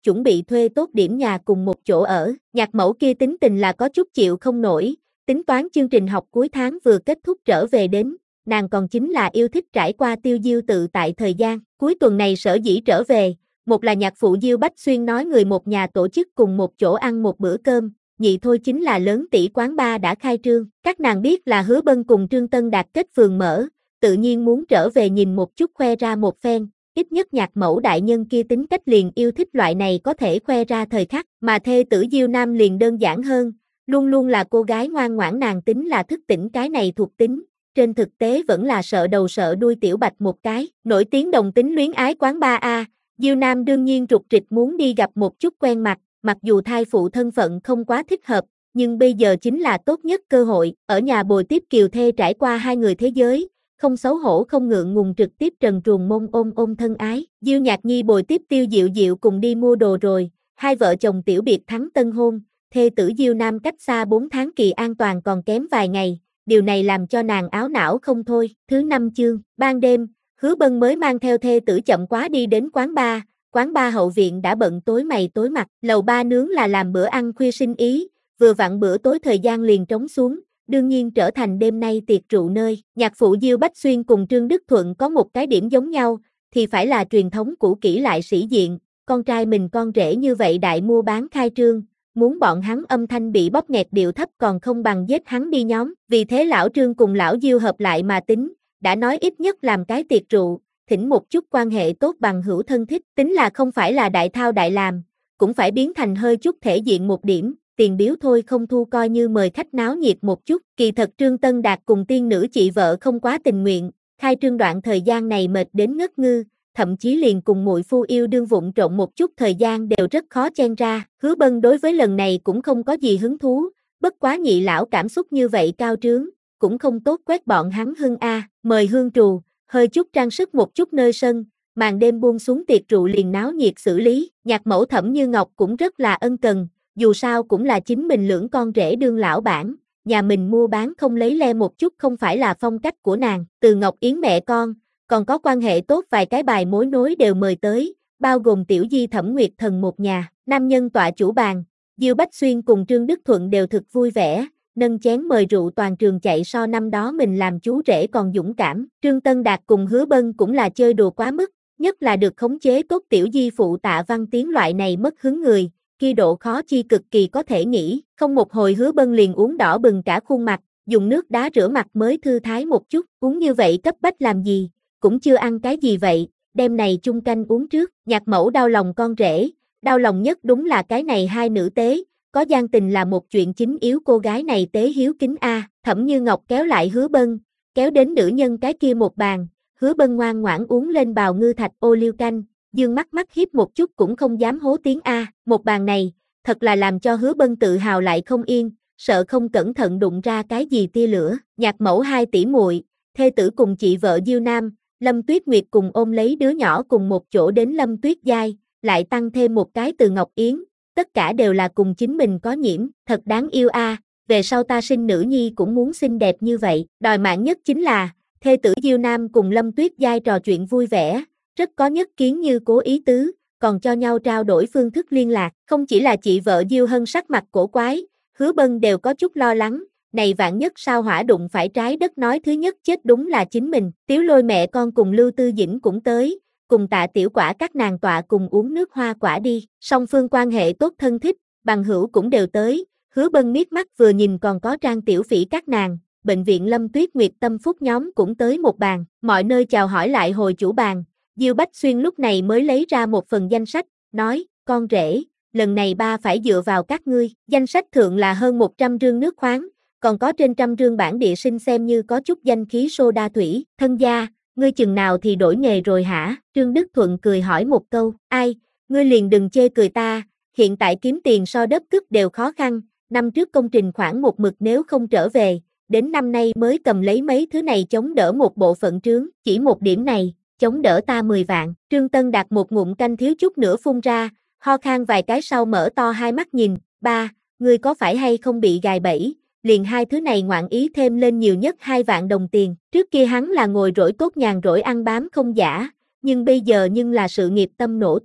chuẩn bị thuê tốt điểm nhà cùng một chỗ ở. Nhạc mẫu kia tính tình là có chút chịu không nổi, tính toán chương trình học cuối tháng vừa kết thúc trở về đến, nàng còn chính là yêu thích trải qua tiêu diêu tự tại thời gian. Cuối tuần này sở dĩ trở về, một là nhạc phụ Diêu Bách Xuyên nói người một nhà tổ chức cùng một chỗ ăn một bữa cơm, nhị thôi chính là lớn tỷ quán bar đã khai trương. Các nàng biết là Hứa Bân cùng Trương Tân Đạt kết phường mở, tự nhiên muốn trở về nhìn một chút khoe ra một phen, ít nhất nhạc mẫu đại nhân kia tính cách liền yêu thích loại này có thể khoe ra thời khắc, mà thê tử Diêu Nam liền đơn giản hơn, luôn luôn là cô gái ngoan ngoãn, nàng tính là thức tỉnh cái này thuộc tính, trên thực tế vẫn là sợ đầu sợ đuôi tiểu bạch một cái. Nổi tiếng đồng tính luyến ái quán bar A, Diêu Nam đương nhiên rụt rịch muốn đi gặp một chút quen mặt, mặc dù thai phụ thân phận không quá thích hợp, nhưng bây giờ chính là tốt nhất cơ hội, ở nhà bồi tiếp kiều thê trải qua hai người thế giới, không xấu hổ không ngượng ngùng trực tiếp trần truồng mông ôm thân ái. Diêu Nhạc Nhi bồi tiếp Tiêu Diệu Diệu cùng đi mua đồ rồi, hai vợ chồng tiểu biệt thắng tân hôn, thê tử Diêu Nam cách xa 4 tháng kỳ an toàn còn kém vài ngày, điều này làm cho nàng áo não không thôi. Thứ 5 chương, ban đêm, Hứa Bân mới mang theo thê tử chậm quá đi đến quán bar hậu viện đã bận tối mày tối mặt, lầu ba nướng là làm bữa ăn khuya sinh ý, vừa vặn bữa tối thời gian liền trống xuống, đương nhiên trở thành đêm nay tiệc rượu nơi. Nhạc phụ Diêu Bách Xuyên cùng Trương Đức Thuận có một cái điểm giống nhau, thì phải là truyền thống cũ kỹ lại sĩ diện, con trai mình con rể như vậy đại mua bán khai trương, muốn bọn hắn âm thanh bị bóp nghẹt điệu thấp còn không bằng giết hắn đi nhóm, vì thế lão Trương cùng lão Diêu hợp lại mà tính, đã nói ít nhất làm cái tiệc rượu, thỉnh một chút quan hệ tốt bằng hữu thân thích, tính là không phải là đại thao đại làm, cũng phải biến thành hơi chút thể diện một điểm, tiền biếu thôi không thu coi như mời khách náo nhiệt một chút. Kỳ thật Trương Tân Đạt cùng tiên nữ chị vợ không quá tình nguyện, khai trương đoạn thời gian này mệt đến ngất ngư, thậm chí liền cùng muội phu yêu đương vụng trộn một chút thời gian đều rất khó chen ra. Hứa Bân đối với lần này cũng không có gì hứng thú, bất quá nhị lão cảm xúc như vậy cao trướng, cũng không tốt quét bọn hắn hưng a. Mời hương trù, hơi chút trang sức một chút nơi sân, màn đêm buông xuống tiệc rượu liền náo nhiệt xử lý. Nhạc mẫu Thẩm Như Ngọc cũng rất là ân cần, dù sao cũng là chính mình lưỡng con rể đương lão bản, nhà mình mua bán không lấy le một chút không phải là phong cách của nàng. Từ Ngọc Yến mẹ con, còn có quan hệ tốt vài cái bài mối nối đều mời tới, bao gồm Tiểu Di Thẩm Nguyệt Thần một nhà. Nam nhân tọa chủ bàn, Diêu Bách Xuyên cùng Trương Đức Thuận đều thực vui vẻ, nâng chén mời rượu toàn trường chạy so năm đó mình làm chú rể còn dũng cảm. Trương Tân Đạt cùng Hứa Bân cũng là chơi đùa quá mức, nhất là được khống chế tốt Tiểu Di phụ Tạ Văn Tiến loại này mất hứng người, khi độ khó chi cực kỳ có thể nghĩ. Không một hồi Hứa Bân liền uống đỏ bừng cả khuôn mặt, dùng nước đá rửa mặt mới thư thái một chút, uống như vậy cấp bách làm gì, cũng chưa ăn cái gì vậy, đêm này chung canh uống trước. Nhạc mẫu đau lòng con rể, đau lòng nhất đúng là cái này hai nữ tế, có gian tình là một chuyện chính yếu, cô gái này tế hiếu kính a. Thẩm Như Ngọc kéo lại Hứa Bân, kéo đến nữ nhân cái kia một bàn, Hứa Bân ngoan ngoãn uống lên bào ngư thạch ô liu canh, dương mắt hiếp một chút cũng không dám hố tiếng a. Một bàn này, thật là làm cho Hứa Bân tự hào lại không yên, sợ không cẩn thận đụng ra cái gì tia lửa. Nhạc mẫu hai tỷ muội, thê tử cùng chị vợ Diêu Nam, Lâm Tuyết Nguyệt cùng ôm lấy đứa nhỏ cùng một chỗ đến Lâm Tuyết Giai, lại tăng thêm một cái Từ Ngọc Yến, tất cả đều là cùng chính mình có nhiễm, thật đáng yêu a. Về sau ta sinh nữ nhi cũng muốn xinh đẹp như vậy. Đòi mạng nhất chính là, thê tử Diêu Nam cùng Lâm Tuyết Giai trò chuyện vui vẻ, rất có nhất kiến như cố ý tứ, còn cho nhau trao đổi phương thức liên lạc. Không chỉ là chị vợ Diêu Hân sắc mặt cổ quái, Hứa Bân đều có chút lo lắng, này vạn nhất sao hỏa đụng phải trái đất nói thứ nhất chết đúng là chính mình. Tiếu Lôi mẹ con cùng Lưu Tư Dĩnh cũng tới, cùng Tạ Tiểu Quả các nàng tọa cùng uống nước hoa quả đi. Song phương quan hệ tốt thân thích, bằng hữu cũng đều tới. Hứa Bân miết mắt vừa nhìn còn có Trang Tiểu Phỉ các nàng, bệnh viện Lâm Tuyết Nguyệt Tâm Phúc nhóm cũng tới một bàn, mọi nơi chào hỏi lại hồi chủ bàn. Diêu Bách Xuyên lúc này mới lấy ra một phần danh sách, nói, con rể, lần này ba phải dựa vào các ngươi. Danh sách thượng là hơn 100 rương nước khoáng, còn có trên 100 rương bản địa sinh xem như có chút danh khí soda thủy. Thân gia, ngươi chừng nào thì đổi nghề rồi hả? Trương Đức Thuận cười hỏi một câu, ai, ngươi liền đừng chê cười ta, hiện tại kiếm tiền so đất cức đều khó khăn, năm trước công trình khoản một mực nếu không trở về, đến năm nay mới cầm lấy mấy thứ này chống đỡ một bộ phận trướng, chỉ một điểm này, chống đỡ ta 10 vạn. Trương Tân Đạt một ngụm canh thiếu chút nữa phun ra, ho khan vài cái sau mở to hai mắt nhìn, ba, ngươi có phải hay không bị gài bẫy, liền hai thứ này ngoạn ý thêm lên nhiều nhất 2 vạn đồng tiền. Trước kia hắn là ngồi rỗi tốt nhàn rỗi ăn bám không giả, nhưng bây giờ nhưng là sự nghiệp tâm nổ tung,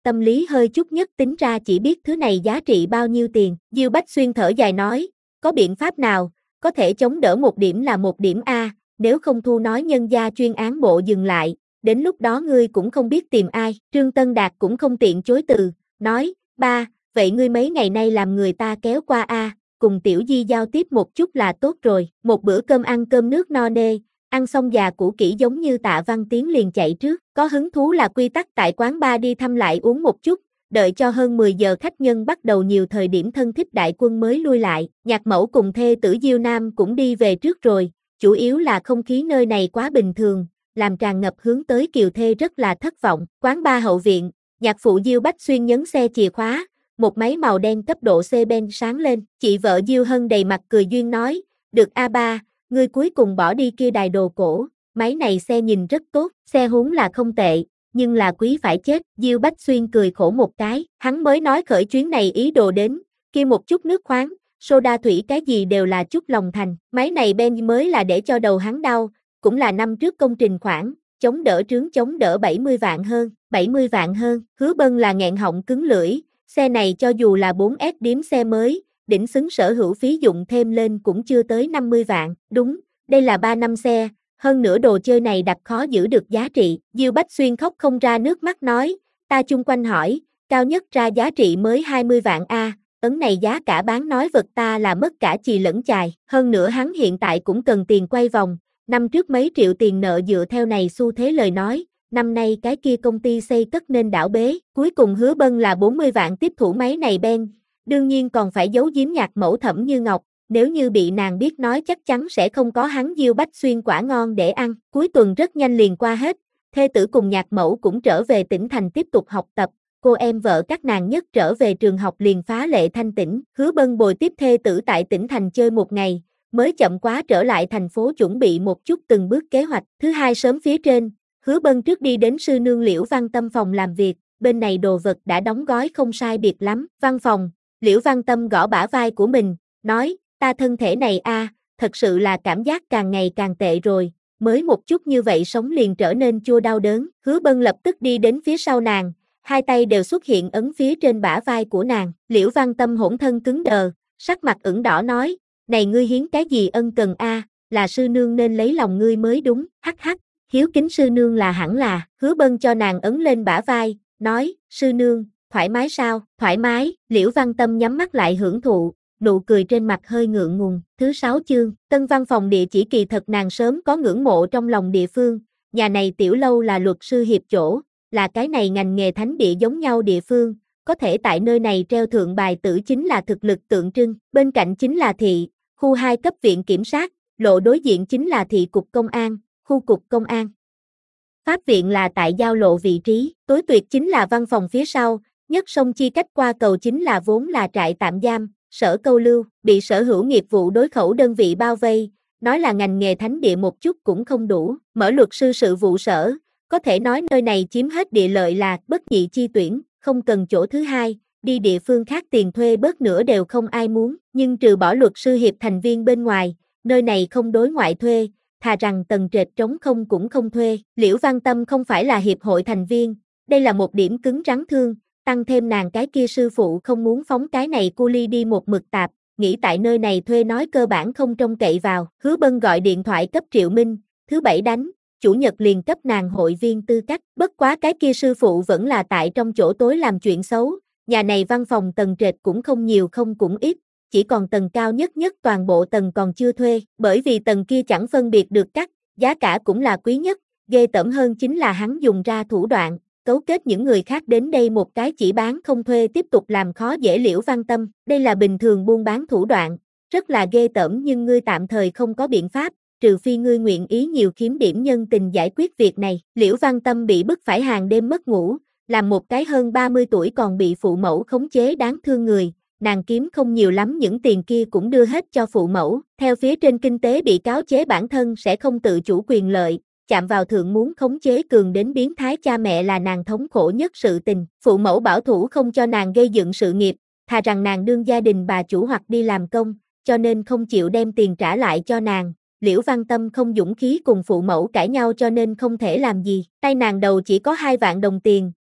tâm lý hơi chút nhất tính ra chỉ biết thứ này giá trị bao nhiêu tiền. Diêu Bách Xuyên thở dài nói, có biện pháp nào, có thể chống đỡ một điểm là một điểm A, nếu không thu nói nhân gia chuyên án bộ dừng lại, đến lúc đó ngươi cũng không biết tìm ai. Trương Tân Đạt cũng không tiện chối từ, nói, ba, vậy ngươi mấy ngày nay làm người ta kéo qua A, cùng Tiểu Di giao tiếp một chút là tốt rồi. Một bữa cơm ăn cơm nước no nê, ăn xong già cũ kỹ giống như Tạ Văn Tiến liền chạy trước, có hứng thú là quy tắc tại quán bar đi thăm lại uống một chút, đợi cho hơn 10 giờ khách nhân bắt đầu nhiều thời điểm thân thích đại quân mới lui lại. Nhạc Mẫu cùng thê tử Diêu Nam cũng đi về trước rồi, chủ yếu là không khí nơi này quá bình thường, làm tràn ngập hướng tới kiều thê rất là thất vọng. Quán bar hậu viện, nhạc phụ Diêu Bách Xuyên nhấn xe chìa khóa, một máy màu đen cấp độ C-Ben sáng lên, chị vợ Diêu Hân đầy mặt cười duyên nói, được a ba, ngươi cuối cùng bỏ đi kia đài đồ cổ, máy này xe nhìn rất tốt, xe húng là không tệ, nhưng là quý phải chết. Diêu Bách Xuyên cười khổ một cái, hắn mới nói khởi chuyến này ý đồ đến, kia một chút nước khoáng, soda thủy cái gì đều là chút lòng thành, máy này Ben mới là để cho đầu hắn đau, cũng là năm trước công trình khoản, chống đỡ 70 vạn hơn, 70 vạn hơn, Hứa Bân là nghẹn họng cứng lưỡi, xe này cho dù là 4S điếm xe mới, đỉnh xứng sở hữu phí dụng thêm lên cũng chưa tới 50 vạn, đúng, đây là 3 năm xe, hơn nữa đồ chơi này đặt khó giữ được giá trị. Diêu Bách Xuyên khóc không ra nước mắt nói, ta chung quanh hỏi, cao nhất ra giá trị mới 20 vạn a, ấn này giá cả bán nói vật ta là mất cả chì lẫn chài, hơn nữa hắn hiện tại cũng cần tiền quay vòng, năm trước mấy triệu tiền nợ dựa theo này xu thế lời nói, năm nay cái kia công ty xây cất nên đảo bế, cuối cùng Hứa Bân là 40 vạn tiếp thủ máy này Ben, đương nhiên còn phải giấu giếm Nhạc Mẫu Thẩm Như Ngọc, nếu như bị nàng biết nói chắc chắn sẽ không có hắn Diêu Bách Xuyên quả ngon để ăn. Cuối tuần rất nhanh liền qua hết, thê tử cùng Nhạc Mẫu cũng trở về tỉnh thành tiếp tục học tập, cô em vợ các nàng nhất trở về trường học liền phá lệ thanh tĩnh. Hứa Bân bồi tiếp thê tử tại tỉnh thành chơi một ngày, mới chậm quá trở lại thành phố chuẩn bị một chút từng bước kế hoạch. Thứ hai sớm phía trên, Hứa Bân trước đi đến sư nương Liễu Văn Tâm phòng làm việc, bên này đồ vật đã đóng gói không sai biệt lắm. Văn phòng, Liễu Văn Tâm gõ bả vai của mình, nói, ta thân thể này thật sự là cảm giác càng ngày càng tệ rồi, mới một chút như vậy sống liền trở nên chua đau đớn. Hứa Bân lập tức đi đến phía sau nàng, hai tay đều xuất hiện ấn phía trên bả vai của nàng. Liễu Văn Tâm hỗn thân cứng đờ, sắc mặt ửng đỏ nói, này ngươi hiến cái gì ân cần là sư nương nên lấy lòng ngươi mới đúng, hắc hắc, hiếu kính sư nương là hẳn là. Hứa Bân cho nàng ấn lên bả vai, nói, sư nương, thoải mái sao? Thoải mái. Liễu Văn Tâm nhắm mắt lại hưởng thụ, nụ cười trên mặt hơi ngượng ngùng. Thứ 6 chương, Tân Văn phòng địa chỉ kỳ thật nàng sớm có ngưỡng mộ trong lòng địa phương, nhà này tiểu lâu là luật sư hiệp chỗ, là cái này ngành nghề thánh địa giống nhau địa phương, có thể tại nơi này treo thượng bài tử chính là thực lực tượng trưng, bên cạnh chính là thị, khu 2 cấp viện kiểm sát, lộ đối diện chính là thị cục công an, khu cục công an. Pháp viện là tại giao lộ vị trí, tối tuyệt chính là văn phòng phía sau, nhất sông chi cách qua cầu chính là vốn là trại tạm giam, sở câu lưu, bị sở hữu nghiệp vụ đối khẩu đơn vị bao vây, nói là ngành nghề thánh địa một chút cũng không đủ, mở luật sư sự vụ sở, có thể nói nơi này chiếm hết địa lợi là bất nhị chi tuyển, không cần chỗ thứ hai, đi địa phương khác tiền thuê bớt nữa đều không ai muốn, nhưng trừ bỏ luật sư hiệp thành viên bên ngoài, nơi này không đối ngoại thuê, thà rằng tầng trệt trống không cũng không thuê. Liễu Văn Tâm không phải là hiệp hội thành viên, đây là một điểm cứng rắn thương, tăng thêm nàng cái kia sư phụ không muốn phóng cái này cu ly đi một mực tạp, nghĩ tại nơi này thuê nói cơ bản không trông cậy vào. Hứa Bân gọi điện thoại cấp Triệu Minh, thứ bảy đánh, chủ nhật liền cấp nàng hội viên tư cách, bất quá cái kia sư phụ vẫn là tại trong chỗ tối làm chuyện xấu, nhà này văn phòng tầng trệt cũng không nhiều không cũng ít, chỉ còn tầng cao nhất toàn bộ tầng còn chưa thuê, bởi vì tầng kia chẳng phân biệt được cắt, giá cả cũng là quý nhất, ghê tởm hơn chính là hắn dùng ra thủ đoạn, cấu kết những người khác đến đây một cái chỉ bán không thuê tiếp tục làm khó dễ Liễu Văn Tâm, đây là bình thường buôn bán thủ đoạn, rất là ghê tởm nhưng ngươi tạm thời không có biện pháp, trừ phi ngươi nguyện ý nhiều kiếm điểm nhân tình giải quyết việc này. Liễu Văn Tâm bị bức phải hàng đêm mất ngủ, làm một cái hơn 30 tuổi còn bị phụ mẫu khống chế đáng thương người, nàng kiếm không nhiều lắm những tiền kia cũng đưa hết cho phụ mẫu, theo phía trên kinh tế bị cáo chế bản thân sẽ không tự chủ quyền lợi, chạm vào thượng muốn khống chế cường đến biến thái cha mẹ là nàng thống khổ nhất sự tình, phụ mẫu bảo thủ không cho nàng gây dựng sự nghiệp, thà rằng nàng đương gia đình bà chủ hoặc đi làm công, cho nên không chịu đem tiền trả lại cho nàng. Liễu Văn Tâm không dũng khí cùng phụ mẫu cãi nhau cho nên không thể làm gì, tay nàng đầu chỉ có 2 vạn đồng tiền,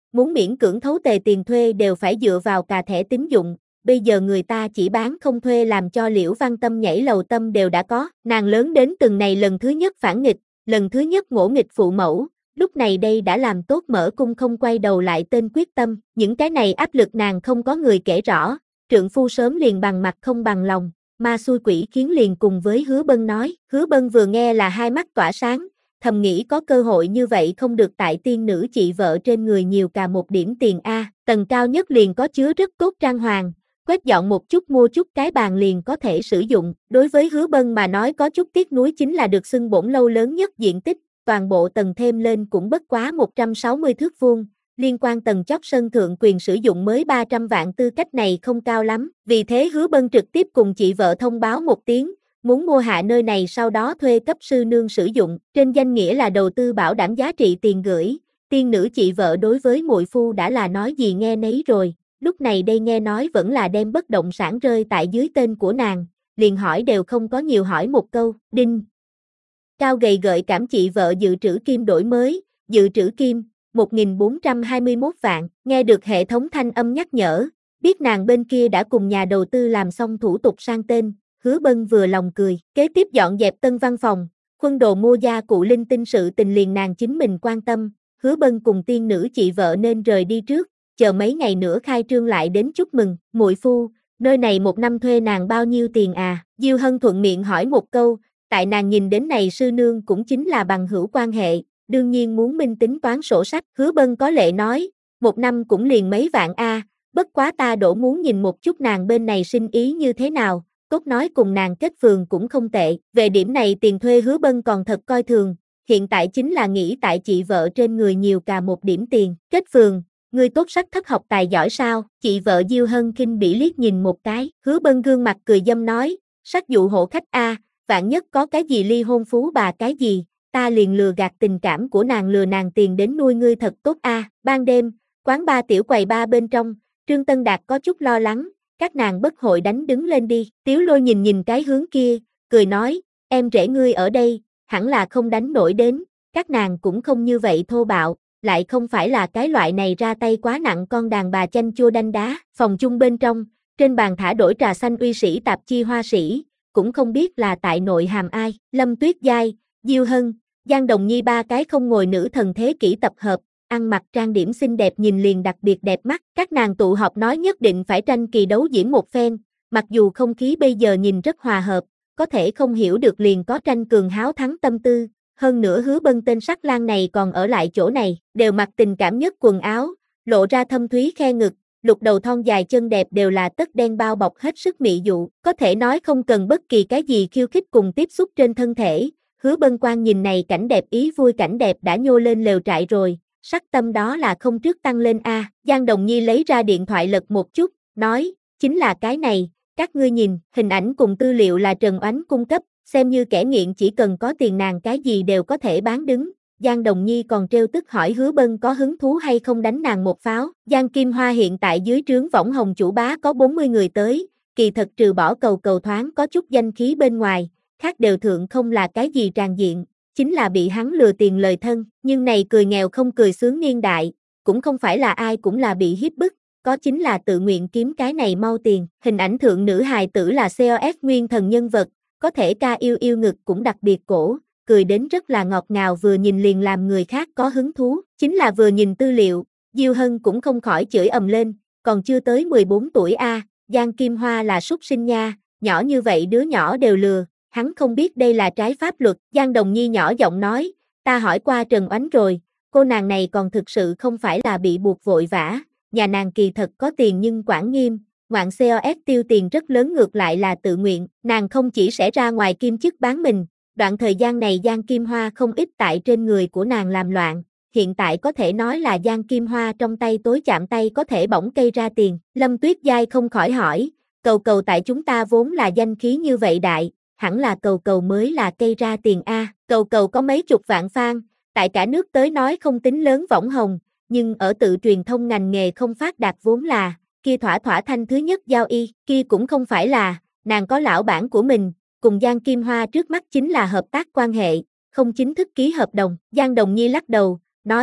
muốn miễn cưỡng thấu tề tiền thuê đều phải dựa vào cà thẻ tín dụng, bây giờ người ta chỉ bán không thuê làm cho Liễu Văn Tâm nhảy lầu tâm đều đã có, nàng lớn đến từng này lần thứ nhất phản nghịch, lần thứ nhất ngỗ nghịch phụ mẫu, lúc này đây đã làm tốt mở cung không quay đầu lại tên quyết tâm, những cái này áp lực nàng không có người kể rõ, trượng phu sớm liền bằng mặt không bằng lòng, ma xui quỷ khiến liền cùng với Hứa Bân nói, Hứa Bân vừa nghe là hai mắt tỏa sáng, thầm nghĩ có cơ hội như vậy không được tại tiên nữ chị vợ trên người nhiều cả một điểm tiền a, tầng cao nhất liền có chứa rất tốt trang hoàng, quét dọn một chút mua chút cái bàn liền có thể sử dụng, đối với Hứa Bân mà nói có chút tiếc nuối chính là được xưng bổn lâu lớn nhất diện tích, toàn bộ tầng thêm lên cũng bất quá 160 thước vuông, liên quan tầng chót sân thượng quyền sử dụng mới 300 vạn tư cách này không cao lắm, vì thế Hứa Bân trực tiếp cùng chị vợ thông báo một tiếng, muốn mua hạ nơi này sau đó thuê cấp sư nương sử dụng, trên danh nghĩa là đầu tư bảo đảm giá trị tiền gửi, tiên nữ chị vợ đối với muội phu đã là nói gì nghe nấy rồi, lúc này đây nghe nói vẫn là đem bất động sản rơi tại dưới tên của nàng, liền hỏi đều không có nhiều hỏi một câu, đinh. Cao gầy gợi cảm chị vợ dự trữ kim đổi mới, dự trữ kim, 1.421 vạn, nghe được hệ thống thanh âm nhắc nhở, biết nàng bên kia đã cùng nhà đầu tư làm xong thủ tục sang tên, Hứa Bân vừa lòng cười, kế tiếp dọn dẹp tân văn phòng, khuôn đồ mua gia cụ linh tinh sự tình liền nàng chính mình quan tâm, Hứa Bân cùng tiên nữ chị vợ nên rời đi trước, chờ mấy ngày nữa khai trương lại đến chúc mừng, muội phu, nơi này một năm thuê nàng bao nhiêu tiền à, Diêu Hân thuận miệng hỏi một câu, tại nàng nhìn đến này sư nương cũng chính là bằng hữu quan hệ, đương nhiên muốn minh tính toán sổ sách, Hứa Bân có lệ nói, một năm cũng liền mấy vạn a, bất quá ta đổ muốn nhìn một chút nàng bên này sinh ý như thế nào, cốt nói cùng nàng kết phường cũng không tệ, về điểm này tiền thuê Hứa Bân còn thật coi thường, hiện tại chính là nghĩ tại chị vợ trên người nhiều cả một điểm tiền, kết phường, ngươi tốt sắc thất học tài giỏi sao, chị vợ Diêu Hân khinh bỉ liếc nhìn một cái, Hứa Bân gương mặt cười dâm nói, sắc dụ hộ khách a, vạn nhất có cái gì ly hôn phú bà cái gì, ta liền lừa gạt tình cảm của nàng lừa nàng tiền đến nuôi ngươi thật tốt a. Ban đêm, quán ba tiểu quầy ba bên trong, Trương Tân Đạt có chút lo lắng, các nàng bất hội đánh đứng lên đi, Tiếu Lôi nhìn nhìn cái hướng kia, cười nói, em rể ngươi ở đây, hẳn là không đánh nổi đến, các nàng cũng không như vậy thô bạo, lại không phải là cái loại này ra tay quá nặng con đàn bà chanh chua đanh đá, phòng chung bên trong, trên bàn thả đổi trà xanh uy sĩ tạp chi hoa sĩ, cũng không biết là tại nội hàm ai, Lâm Tuyết Giai, Diêu Hân, Giang Đồng Nhi ba cái không ngồi nữ thần thế kỷ tập hợp, ăn mặc trang điểm xinh đẹp nhìn liền đặc biệt đẹp mắt, các nàng tụ họp nói nhất định phải tranh kỳ đấu diễn một phen, mặc dù không khí bây giờ nhìn rất hòa hợp, có thể không hiểu được liền có tranh cường háo thắng tâm tư, hơn nữa Hứa Bân tên sắc lang này còn ở lại chỗ này, đều mặc tình cảm nhất quần áo, lộ ra thâm thúy khe ngực, lục đầu thon dài chân đẹp đều là tất đen bao bọc hết sức mị dụ, có thể nói không cần bất kỳ cái gì khiêu khích cùng tiếp xúc trên thân thể, Hứa Bân Quang nhìn này cảnh đẹp ý vui cảnh đẹp đã nhô lên lều trại rồi, sắc tâm đó là không trước tăng lên a. Giang Đồng Nhi lấy ra điện thoại lật một chút, nói, chính là cái này, các ngươi nhìn, hình ảnh cùng tư liệu là Trần Oánh cung cấp, xem như kẻ nghiện chỉ cần có tiền nàng cái gì đều có thể bán đứng. Giang Đồng Nhi còn trêu tức hỏi Hứa Bân có hứng thú hay không đánh nàng một pháo. Giang Kim Hoa hiện tại dưới trướng võng hồng chủ bá có 40 người tới, kỳ thật trừ bỏ cầu cầu thoáng có chút danh khí bên ngoài, khác đều thượng không là cái gì tràn diện, chính là bị hắn lừa tiền lời thân, nhưng này cười nghèo không cười sướng niên đại, cũng không phải là ai cũng là bị hiếp bức, có chính là tự nguyện kiếm cái này mau tiền. Hình ảnh thượng nữ hài tử là COS nguyên thần nhân vật, có thể ca yêu yêu ngực cũng đặc biệt cổ, cười đến rất là ngọt ngào vừa nhìn liền làm người khác có hứng thú, chính là vừa nhìn tư liệu, Diêu Hân cũng không khỏi chửi ầm lên, còn chưa tới 14 tuổi a, Giang Kim Hoa là súc sinh nha, nhỏ như vậy đứa nhỏ đều lừa, hắn không biết đây là trái pháp luật. Giang Đồng Nhi nhỏ giọng nói, ta hỏi qua Trần Oánh rồi, cô nàng này còn thực sự không phải là bị buộc vội vã, nhà nàng kỳ thật có tiền nhưng quản nghiêm, ngoạn COS tiêu tiền rất lớn ngược lại là tự nguyện, nàng không chỉ sẽ ra ngoài kim chức bán mình, đoạn thời gian này Giang Kim Hoa không ít tại trên người của nàng làm loạn, hiện tại có thể nói là Giang Kim Hoa trong tay tối chạm tay có thể bỏng cây ra tiền. Lâm Tuyết Giai không khỏi hỏi, cầu cầu tại chúng ta vốn là danh khí như vậy đại, hẳn là cầu cầu mới là cây ra tiền a. Cầu cầu có mấy chục vạn fan, tại cả nước tới nói không tính lớn võng hồng, nhưng ở tự truyền thông ngành nghề không phát đạt vốn là, kia thỏa thỏa thanh thứ nhất giao y, kia cũng không phải là, nàng có lão bản của mình, cùng Giang Kim Hoa trước mắt chính là hợp tác quan hệ, không chính thức ký hợp đồng. Giang Đồng Nhi lắc đầu, nói,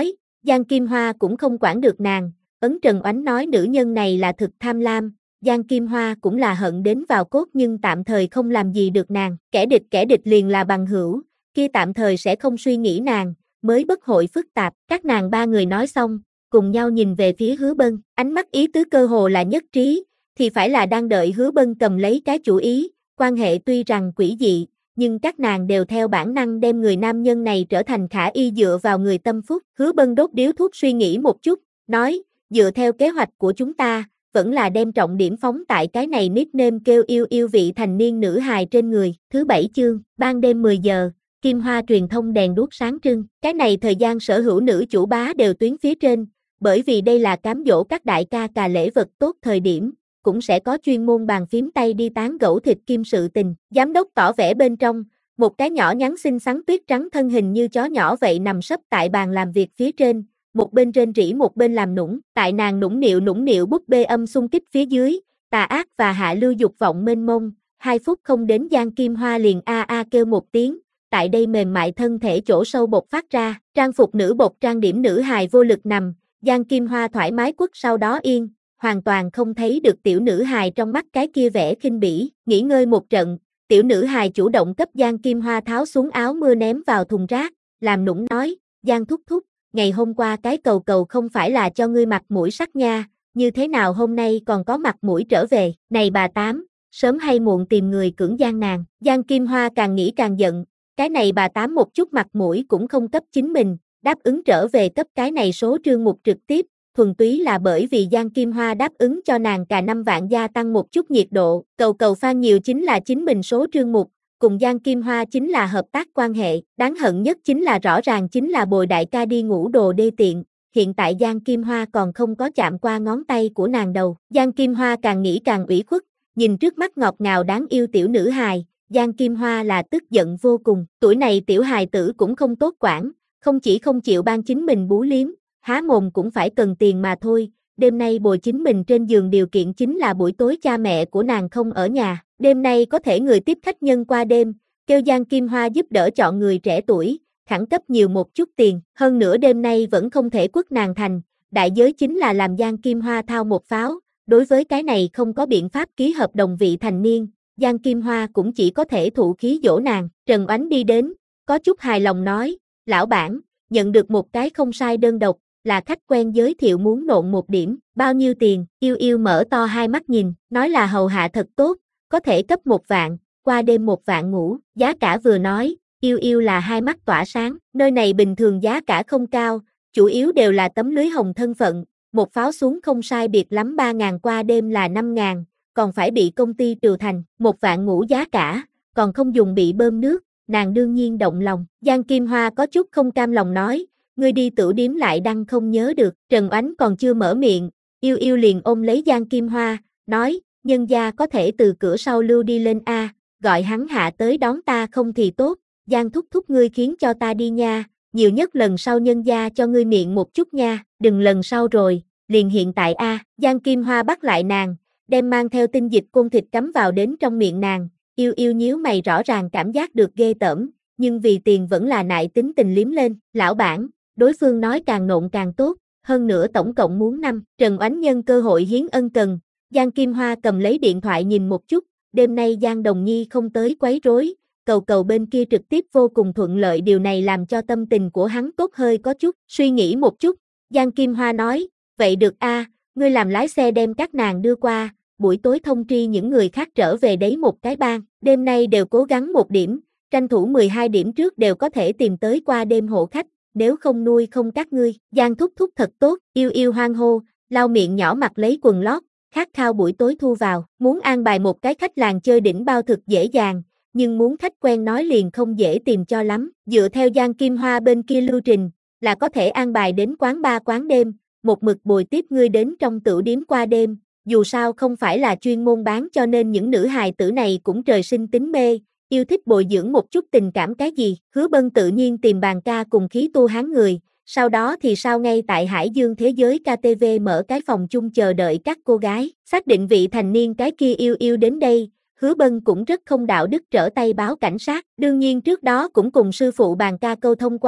Giang Kim Hoa cũng không quản được nàng, Ấn Trần Oánh nói nữ nhân này là thực tham lam, Giang Kim Hoa cũng là hận đến vào cốt nhưng tạm thời không làm gì được nàng, kẻ địch liền là bằng hữu, kia tạm thời sẽ không suy nghĩ nàng, mới bất hội phức tạp, các nàng ba người nói xong, cùng nhau nhìn về phía Hứa Bân, ánh mắt ý tứ cơ hồ là nhất trí, thì phải là đang đợi Hứa Bân cầm lấy cái chủ ý, quan hệ tuy rằng quỷ dị, nhưng các nàng đều theo bản năng đem người nam nhân này trở thành khả y dựa vào người tâm phúc. Hứa Bân đốt điếu thuốc suy nghĩ một chút, nói, dựa theo kế hoạch của chúng ta, vẫn là đem trọng điểm phóng tại cái này nickname kêu yêu vị thành niên nữ hài trên người. Thứ 7 chương, ban đêm 10 giờ, Kim Hoa truyền thông đèn đuốc sáng trưng, cái này thời gian sở hữu nữ chủ bá đều tuyến phía trên, bởi vì đây là cám dỗ các đại ca cà lễ vật tốt thời điểm, cũng sẽ có chuyên môn bàn phím tay đi tán gẫu thịt kim sự tình. Giám đốc tỏ vẻ bên trong, một cái nhỏ nhắn xinh xắn tuyết trắng thân hình như chó nhỏ vậy nằm sấp tại bàn làm việc phía trên, một bên rên rỉ một bên làm nũng, tại nàng nũng nịu búp bê âm xung kích phía dưới, tà ác và hạ lưu dục vọng mênh mông, 2 phút không đến Giang Kim Hoa liền a kêu một tiếng, tại đây mềm mại thân thể chỗ sâu bộc phát ra, trang phục nữ bột trang điểm nữ hài vô lực nằm, Giang Kim Hoa thoải mái quất sau đó yên, hoàn toàn không thấy được tiểu nữ hài trong mắt cái kia vẻ khinh bỉ, nghỉ ngơi một trận, tiểu nữ hài chủ động cấp Giang Kim Hoa tháo xuống áo mưa ném vào thùng rác, làm nũng nói, Giang thúc thúc, ngày hôm qua cái cầu không phải là cho ngươi mặt mũi sắc nha, như thế nào hôm nay còn có mặt mũi trở về, này bà Tám, sớm hay muộn tìm người cưỡng gian nàng, Giang Kim Hoa càng nghĩ càng giận, cái này bà Tám một chút mặt mũi cũng không cấp chính mình, đáp ứng trở về cấp cái này số trương mục trực tiếp, thuần túy là bởi vì Giang Kim Hoa đáp ứng cho nàng cà 5 vạn gia tăng một chút nhiệt độ, cầu fan nhiều chính là chính mình số trương mục, cùng Giang Kim Hoa chính là hợp tác quan hệ, đáng hận nhất chính là rõ ràng chính là bồi đại ca đi ngủ đồ đê tiện, hiện tại Giang Kim Hoa còn không có chạm qua ngón tay của nàng đầu, Giang Kim Hoa càng nghĩ càng ủy khuất, nhìn trước mắt ngọt ngào đáng yêu tiểu nữ hài, Giang Kim Hoa là tức giận vô cùng, tuổi này tiểu hài tử cũng không tốt quản, không chỉ không chịu ban chính mình bú liếm, há mồm cũng phải cần tiền mà thôi, đêm nay bồi chính mình trên giường điều kiện chính là buổi tối cha mẹ của nàng không ở nhà, đêm nay có thể người tiếp khách nhân qua đêm, kêu Giang Kim Hoa giúp đỡ chọn người trẻ tuổi, khẳng cấp nhiều một chút tiền, hơn nữa đêm nay vẫn không thể quất nàng thành, đại giới chính là làm Giang Kim Hoa thao một pháo, đối với cái này không có biện pháp ký hợp đồng vị thành niên, Giang Kim Hoa cũng chỉ có thể thụ khí dỗ nàng, Trần Oánh đi đến, có chút hài lòng nói, lão bản, nhận được một cái không sai đơn độc, là khách quen giới thiệu muốn nộn một điểm, bao nhiêu tiền, yêu mở to hai mắt nhìn, nói là hầu hạ thật tốt, có thể cấp 1 vạn, qua đêm 1 vạn ngủ, giá cả vừa nói, yêu là hai mắt tỏa sáng, nơi này bình thường giá cả không cao, chủ yếu đều là tấm lưới hồng thân phận, một pháo xuống không sai biệt lắm 3.000 qua đêm là 5.000, còn phải bị công ty trừ thành, 1 vạn ngủ giá cả, còn không dùng bị bơm nước, nàng đương nhiên động lòng, Giang Kim Hoa có chút không cam lòng nói, ngươi đi tửu điếm lại đăng không nhớ được, Trần Oánh còn chưa mở miệng, yêu liền ôm lấy Giang Kim Hoa, nói, nhân gia có thể từ cửa sau lưu đi lên a, gọi hắn hạ tới đón ta không thì tốt, Giang thúc thúc ngươi khiến cho ta đi nha, nhiều nhất lần sau nhân gia cho ngươi miệng một chút nha, đừng lần sau rồi, liền hiện tại a, Giang Kim Hoa bắt lại nàng, đem mang theo tinh dịch côn thịt cắm vào đến trong miệng nàng, yêu nhíu mày rõ ràng cảm giác được ghê tởm, nhưng vì tiền vẫn là nại tính tình liếm lên, lão bản, đối phương nói càng nộn càng tốt, hơn nữa tổng cộng muốn 5, Trần Oánh nhân cơ hội hiến ân cần, Giang Kim Hoa cầm lấy điện thoại nhìn một chút, đêm nay Giang Đồng Nhi không tới quấy rối, cầu bên kia trực tiếp vô cùng thuận lợi điều này làm cho tâm tình của hắn tốt hơi có chút, suy nghĩ một chút, Giang Kim Hoa nói, vậy được a, ngươi làm lái xe đem các nàng đưa qua, buổi tối thông tri những người khác trở về đấy một cái ban, đêm nay đều cố gắng 1 điểm, tranh thủ 12 điểm trước đều có thể tìm tới qua đêm hộ khách, nếu không nuôi không các ngươi, Giang thúc thúc thật tốt, yêu hoan hô, lau miệng nhỏ mặc lấy quần lót, khát khao buổi tối thu vào, muốn an bài một cái khách làng chơi đỉnh bao thực dễ dàng, nhưng muốn khách quen nói liền không dễ tìm cho lắm, dựa theo Giang Kim Hoa bên kia lưu trình, là có thể an bài đến quán bar quán đêm, một mực bồi tiếp ngươi đến trong tửu điếm qua đêm, dù sao không phải là chuyên môn bán cho nên những nữ hài tử này cũng trời sinh tính mê, yêu thích bồi dưỡng một chút tình cảm cái gì, Hứa Bân tự nhiên tìm bàn ca cùng khí tu hán người, sau đó thì sao ngay tại Hải Dương Thế Giới KTV mở cái phòng chung chờ đợi các cô gái, xác định vị thành niên cái kia yêu đến đây, Hứa Bân cũng rất không đạo đức trở tay báo cảnh sát, đương nhiên trước đó cũng cùng sư phụ bàn ca câu thông qua,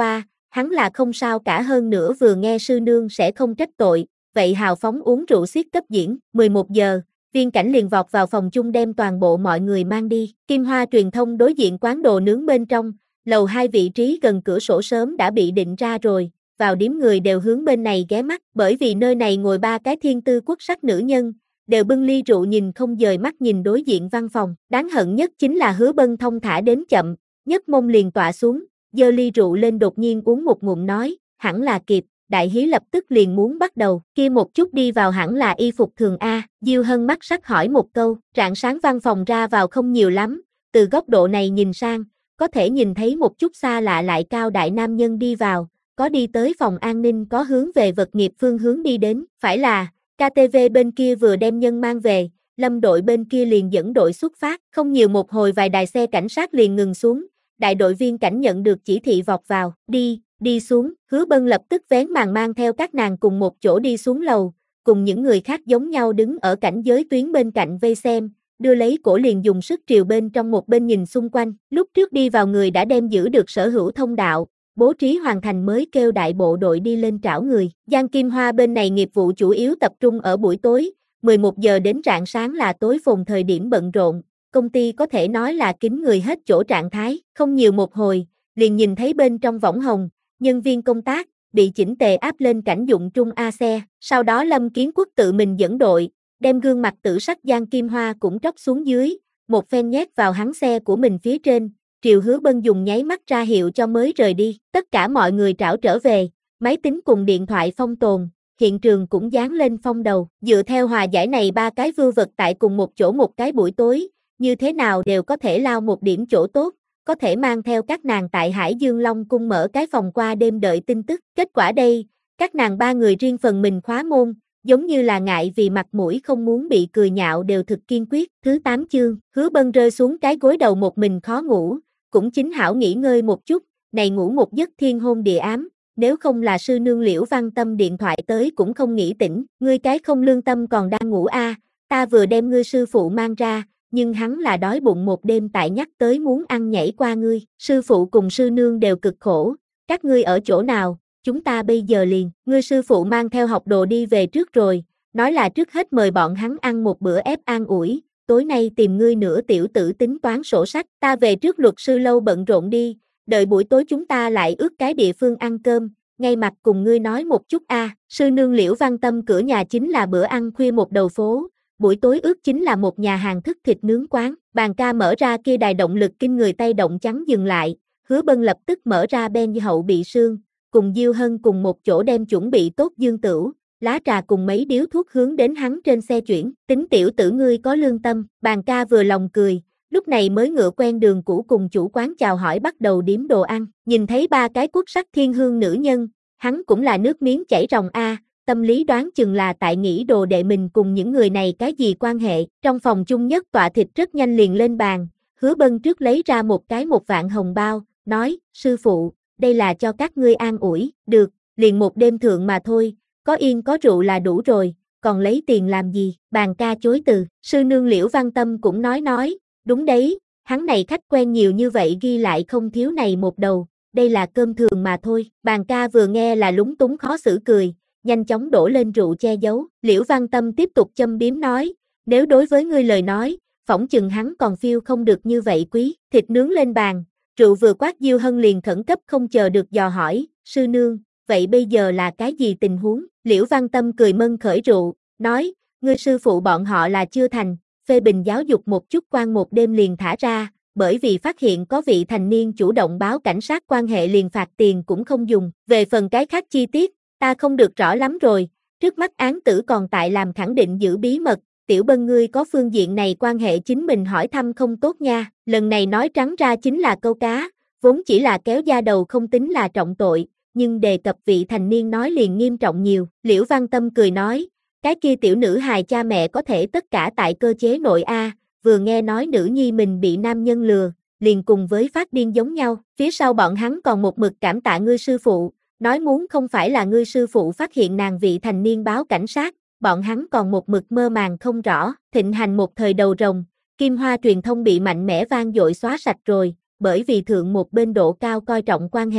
hắn là không sao cả, hơn nữa vừa nghe sư nương sẽ không trách tội, vậy hào phóng uống rượu xiết cấp diễn. 11 giờ, Viên Cảnh liền vọt vào phòng chung đem toàn bộ mọi người mang đi. Kim Hoa truyền thông đối diện quán đồ nướng bên trong, lầu 2 vị trí gần cửa sổ sớm đã bị định ra rồi, vào điếm người đều hướng bên này ghé mắt, bởi vì nơi này ngồi 3 cái thiên tư quốc sắc nữ nhân, đều bưng ly rượu nhìn không dời mắt nhìn đối diện văn phòng. Đáng hận nhất chính là Hứa Bân thông thả đến chậm, nhấc mông liền tọa xuống, giơ ly rượu lên đột nhiên uống một ngụm nói, hẳn là kịp. Đại hí lập tức liền muốn bắt đầu, kia một chút đi vào hẳn là y phục thường A. Diêu Hân mắt sắc hỏi một câu, rạng sáng văn phòng ra vào không nhiều lắm, từ góc độ này nhìn sang, có thể nhìn thấy một chút xa lạ lại cao đại nam nhân đi vào, có đi tới phòng an ninh, có hướng về vật nghiệp phương hướng đi đến, phải là, KTV bên kia vừa đem nhân mang về, Lâm đội bên kia liền dẫn đội xuất phát, không nhiều một hồi vài đài xe cảnh sát liền ngừng xuống, đại đội viên cảnh nhận được chỉ thị vọt vào, đi xuống, Hứa Bân lập tức vén màn mang theo các nàng cùng một chỗ đi xuống lầu, cùng những người khác giống nhau đứng ở cảnh giới tuyến bên cạnh vây xem, đưa lấy cổ liền dùng sức triều bên trong một bên nhìn xung quanh, lúc trước đi vào người đã đem giữ được sở hữu thông đạo, bố trí hoàn thành mới kêu đại bộ đội đi lên trảo người. Giang Kim Hoa bên này nghiệp vụ chủ yếu tập trung ở buổi tối, 11 giờ đến rạng sáng là tối phồn thời điểm bận rộn, công ty có thể nói là kín người hết chỗ trạng thái, không nhiều một hồi, liền nhìn thấy bên trong võng hồng, nhân viên công tác, bị chỉnh tề áp lên cảnh dụng trung A xe, sau đó Lâm Kiến Quốc tự mình dẫn đội, đem gương mặt tử sắc Giang Kim Hoa cũng tróc xuống dưới, một phen nhét vào hắn xe của mình phía trên, Triều Hứa Bân dùng nháy mắt ra hiệu cho mới rời đi, tất cả mọi người trảo trở về, máy tính cùng điện thoại phong tồn, hiện trường cũng dán lên phong đầu, dựa theo hòa giải này 3 cái vưu vật tại cùng một chỗ một cái buổi tối, như thế nào đều có thể lao một điểm chỗ tốt, có thể mang theo các nàng tại Hải Dương Long cung mở cái phòng qua đêm đợi tin tức. Kết quả đây, các nàng 3 người riêng phần mình khóa môn, giống như là ngại vì mặt mũi không muốn bị cười nhạo đều thực kiên quyết. Thứ 8 chương, Hứa Bân rơi xuống cái gối đầu một mình khó ngủ, cũng chính hảo nghỉ ngơi một chút, này ngủ một giấc thiên hôn địa ám, nếu không là sư nương Liễu Văn Tâm điện thoại tới cũng không nghĩ tỉnh, ngươi cái không lương tâm còn đang ngủ a, ta vừa đem ngươi sư phụ mang ra, nhưng hắn là đói bụng một đêm tại nhắc tới muốn ăn nhảy qua ngươi, sư phụ cùng sư nương đều cực khổ, các ngươi ở chỗ nào, chúng ta bây giờ liền, ngươi sư phụ mang theo học đồ đi về trước rồi, nói là trước hết mời bọn hắn ăn một bữa ép an ủi, tối nay tìm ngươi nửa tiểu tử tính toán sổ sách, ta về trước luật sư lâu bận rộn đi, đợi buổi tối chúng ta lại ước cái địa phương ăn cơm, ngay mặt cùng ngươi nói một chút a. Sư nương Liễu Văn Tâm cửa nhà chính là bữa ăn khuya một đầu phố, buổi tối ước chính là một nhà hàng thức thịt nướng quán, bàn ca mở ra kia đài động lực kinh người tay động trắng dừng lại, Hứa Bân lập tức mở ra ben hậu bị sương, cùng Diêu Hân cùng một chỗ đem chuẩn bị tốt dương tửu, lá trà cùng mấy điếu thuốc hướng đến hắn trên xe chuyển, tính tiểu tử ngươi có lương tâm, bàn ca vừa lòng cười, lúc này mới ngựa quen đường cũ cùng chủ quán chào hỏi bắt đầu điếm đồ ăn, nhìn thấy 3 cái quốc sắc thiên hương nữ nhân, hắn cũng là nước miếng chảy ròng a. Tâm lý đoán chừng là tại nghĩ đồ đệ mình cùng những người này cái gì quan hệ, trong phòng chung nhất tọa thịt rất nhanh liền lên bàn, Hứa Bân trước lấy ra một cái 1 vạn hồng bao, nói, sư phụ, đây là cho các ngươi an ủi, được, liền một đêm thượng mà thôi, có yên có rượu là đủ rồi, còn lấy tiền làm gì, bàn ca chối từ, sư nương Liễu Văn Tâm cũng nói, đúng đấy, hắn này khách quen nhiều như vậy ghi lại không thiếu này một đầu, đây là cơm thường mà thôi, bàn ca vừa nghe là lúng túng khó xử cười, nhanh chóng đổ lên rượu che giấu, Liễu Văn Tâm tiếp tục châm biếm nói, nếu đối với ngươi lời nói, phỏng chừng hắn còn phiêu không được như vậy quý, thịt nướng lên bàn, rượu vừa quát Diêu Hân liền khẩn cấp không chờ được dò hỏi, sư nương, vậy bây giờ là cái gì tình huống, Liễu Văn Tâm cười mân khởi rượu, nói, ngươi sư phụ bọn họ là chưa thành, phê bình giáo dục một chút quan một đêm liền thả ra, bởi vì phát hiện có vị thành niên chủ động báo cảnh sát quan hệ liền phạt tiền cũng không dùng, về phần cái khác chi tiết, ta không được rõ lắm rồi, trước mắt án tử còn tại làm khẳng định giữ bí mật, Tiểu Bân ngươi có phương diện này quan hệ chính mình hỏi thăm không tốt nha, lần này nói trắng ra chính là câu cá, vốn chỉ là kéo da đầu không tính là trọng tội, nhưng đề cập vị thành niên nói liền nghiêm trọng nhiều, Liễu Văn Tâm cười nói, cái kia tiểu nữ hài cha mẹ có thể tất cả tại cơ chế nội A, vừa nghe nói nữ nhi mình bị nam nhân lừa, liền cùng với phát điên giống nhau, phía sau bọn hắn còn một mực cảm tạ ngươi sư phụ, nói muốn không phải là ngươi sư phụ phát hiện nàng vị thành niên báo cảnh sát, bọn hắn còn một mực mơ màng không rõ, thịnh hành một thời đầu rồng, Kim Hoa truyền thông bị mạnh mẽ vang dội xóa sạch rồi, bởi vì thượng một bên độ cao coi trọng quan hệ,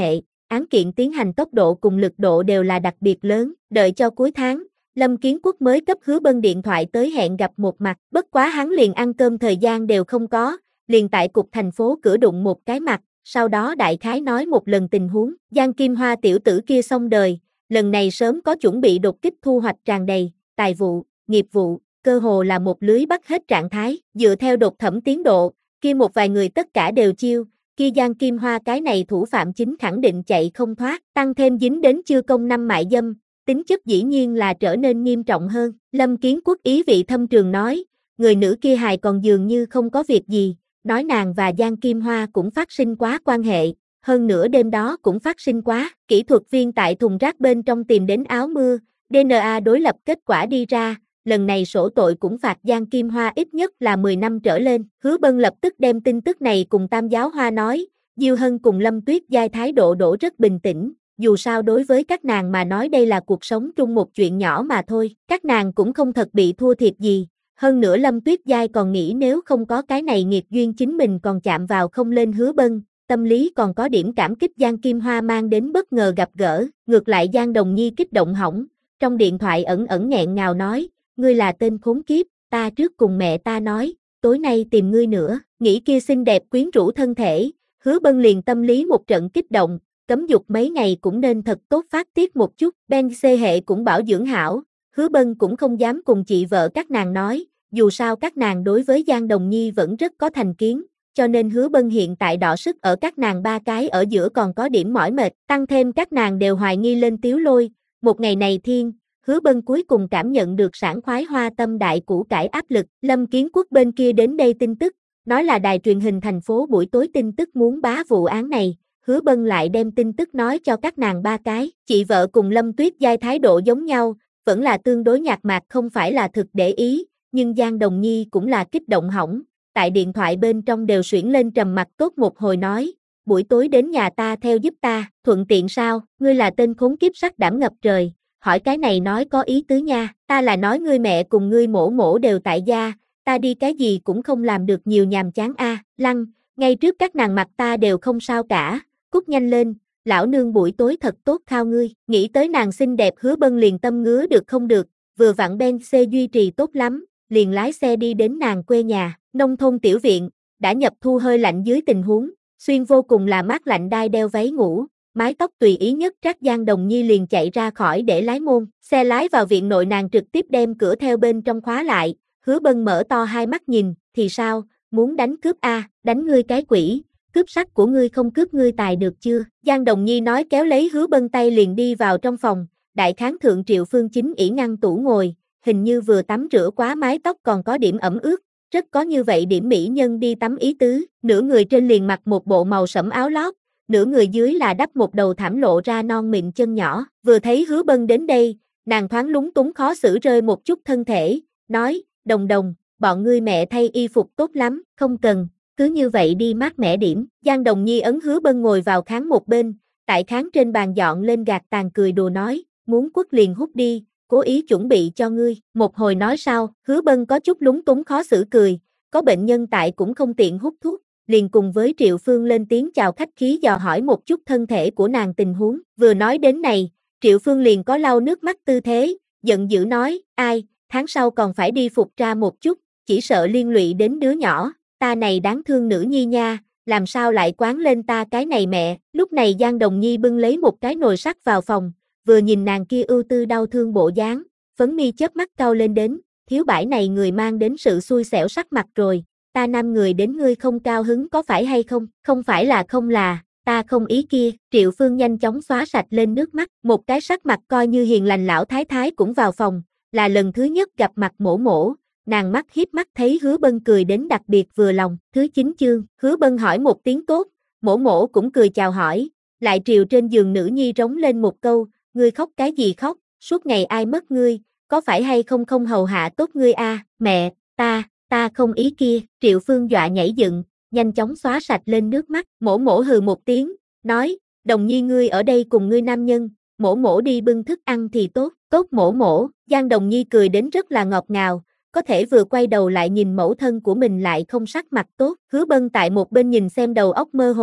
án kiện tiến hành tốc độ cùng lực độ đều là đặc biệt lớn, đợi cho cuối tháng, Lâm Kiến Quốc mới cấp Hứa Bân điện thoại tới hẹn gặp một mặt, bất quá hắn liền ăn cơm thời gian đều không có, liền tại cục thành phố cửa đụng một cái mặt, sau đó đại khái nói một lần tình huống, Giang Kim Hoa tiểu tử kia xong đời, lần này sớm có chuẩn bị đột kích thu hoạch tràn đầy, tài vụ, nghiệp vụ, cơ hồ là một lưới bắt hết trạng thái, dựa theo đột thẩm tiến độ, kia một vài người tất cả đều chiêu, kia Giang Kim Hoa cái này thủ phạm chính khẳng định chạy không thoát, tăng thêm dính đến chưa công năm mại dâm, tính chất dĩ nhiên là trở nên nghiêm trọng hơn. Lâm Kiến Quốc ý vị thâm trường nói, người nữ kia hài còn dường như không có việc gì, nói nàng và Giang Kim Hoa cũng phát sinh quá quan hệ, hơn nữa đêm đó cũng phát sinh quá, kỹ thuật viên tại thùng rác bên trong tìm đến áo mưa, DNA đối lập kết quả đi ra, lần này sổ tội cũng phạt Giang Kim Hoa ít nhất là 10 năm trở lên. Hứa Bân lập tức đem tin tức này cùng Tam Giáo Hoa nói, Diêu Hân cùng Lâm Tuyết Giai thái độ đổ rất bình tĩnh, dù sao đối với các nàng mà nói đây là cuộc sống chung một chuyện nhỏ mà thôi, các nàng cũng không thật bị thua thiệt gì. Hơn nữa Lâm Tuyết Giai còn nghĩ nếu không có cái này nghiệt duyên chính mình còn chạm vào không lên Hứa Bân, tâm lý còn có điểm cảm kích Giang Kim Hoa mang đến bất ngờ gặp gỡ, ngược lại Giang Đồng Nhi kích động hỏng, trong điện thoại ẩn ẩn nghẹn ngào nói, ngươi là tên khốn kiếp, ta trước cùng mẹ ta nói, tối nay tìm ngươi nữa, nghĩ kia xinh đẹp quyến rũ thân thể, Hứa Bân liền tâm lý một trận kích động, cấm dục mấy ngày cũng nên thật tốt phát tiết một chút, Ben C hệ cũng bảo dưỡng hảo, Hứa Bân cũng không dám cùng chị vợ các nàng nói, dù sao các nàng đối với Giang Đồng Nhi vẫn rất có thành kiến, cho nên Hứa Bân hiện tại đọ sức ở các nàng ba cái ở giữa còn có điểm mỏi mệt, tăng thêm các nàng đều hoài nghi lên Tiếu Lôi, một ngày này thiên, Hứa Bân cuối cùng cảm nhận được sảng khoái hoa tâm đại củ cải áp lực, Lâm Kiến Quốc bên kia đến đây tin tức, nói là đài truyền hình thành phố buổi tối tin tức muốn bá vụ án này, Hứa Bân lại đem tin tức nói cho các nàng ba cái, chị vợ cùng Lâm Tuyết Giai thái độ giống nhau, vẫn là tương đối nhạt mạc không phải là thực để ý, nhưng Giang Đồng Nhi cũng là kích động hỏng, tại điện thoại bên trong đều xuyển lên trầm mặt tốt một hồi nói, buổi tối đến nhà ta theo giúp ta, thuận tiện sao, ngươi là tên khốn kiếp sắc đảm ngập trời, hỏi cái này nói có ý tứ nha, ta là nói ngươi mẹ cùng ngươi mổ mổ đều tại gia, ta đi cái gì cũng không làm được nhiều nhàm chán Lăng, ngay trước các nàng mặt ta đều không sao cả, cút nhanh lên, lão nương buổi tối thật tốt khao ngươi, nghĩ tới nàng xinh đẹp Hứa Bân liền tâm ngứa được không được, vừa vặn Ben C duy trì tốt lắm, liền lái xe đi đến nàng quê nhà, nông thôn tiểu viện, đã nhập thu hơi lạnh dưới tình huống, xuyên vô cùng là mát lạnh đai đeo váy ngủ, mái tóc tùy ý nhất trác Giang Đồng Nhi liền chạy ra khỏi để lái môn, xe lái vào viện nội nàng trực tiếp đem cửa theo bên trong khóa lại, Hứa Bân mở to hai mắt nhìn, thì sao, muốn đánh cướp đánh ngươi cái quỷ, cướp sắc của ngươi không cướp ngươi tài được chưa, Giang Đồng Nhi nói kéo lấy Hứa Bân tay liền đi vào trong phòng, đại kháng thượng Triệu Phương Chính ỷ ngăn tủ ngồi, hình như vừa tắm rửa quá mái tóc còn có điểm ẩm ướt, rất có như vậy điểm mỹ nhân đi tắm ý tứ, nửa người trên liền mặc một bộ màu sẫm áo lót, nửa người dưới là đắp một đầu thảm lộ ra non mịn chân nhỏ, vừa thấy Hứa Bân đến đây, nàng thoáng lúng túng khó xử rơi một chút thân thể, nói, Đồng Đồng, bọn ngươi mẹ thay y phục tốt lắm, không cần, cứ như vậy đi mát mẻ điểm, Giang Đồng Nhi ấn Hứa Bân ngồi vào kháng một bên, tại kháng trên bàn dọn lên gạt tàn cười đùa nói, muốn quất liền hút đi, cố ý chuẩn bị cho ngươi, một hồi nói sau, Hứa Bân có chút lúng túng khó xử cười, có bệnh nhân tại cũng không tiện hút thuốc, liền cùng với Triệu Phương lên tiếng chào khách khí dò hỏi một chút thân thể của nàng tình huống, vừa nói đến này, Triệu Phương liền có lau nước mắt tư thế, giận dữ nói, ai, tháng sau còn phải đi phục tra một chút, chỉ sợ liên lụy đến đứa nhỏ, ta này đáng thương nữ nhi nha, làm sao lại quán lên ta cái này mẹ, lúc này Giang Đồng Nhi bưng lấy một cái nồi sắt vào phòng, vừa nhìn nàng kia ưu tư đau thương bộ dáng, phấn mi chớp mắt cau lên đến, thiếu bãi này người mang đến sự xui xẻo sắc mặt rồi, ta năm người đến ngươi không cao hứng có phải hay không, không phải là không là, ta không ý kia, Triệu Phương nhanh chóng xóa sạch lên nước mắt, một cái sắc mặt coi như hiền lành lão thái thái cũng vào phòng, là lần thứ nhất gặp mặt mổ mổ, nàng mắt hiếp mắt thấy Hứa Bân cười đến đặc biệt vừa lòng, thứ 9 chương, Hứa Bân hỏi một tiếng tốt, mổ mổ cũng cười chào hỏi, lại triều trên giường nữ nhi rống lên một câu, ngươi khóc cái gì khóc, suốt ngày ai mất ngươi, có phải hay không không hầu hạ tốt ngươi mẹ, ta không ý kia, Triệu Phương dọa nhảy dựng, nhanh chóng xóa sạch lên nước mắt, mổ mổ hừ một tiếng, nói, Đồng Nhi ngươi ở đây cùng ngươi nam nhân, mổ mổ đi bưng thức ăn thì tốt, tốt mổ mổ, Giang Đồng Nhi cười đến rất là ngọt ngào, có thể vừa quay đầu lại nhìn mẫu thân của mình lại không sắc mặt tốt, Hứa Bân tại một bên nhìn xem đầu óc mơ hồ,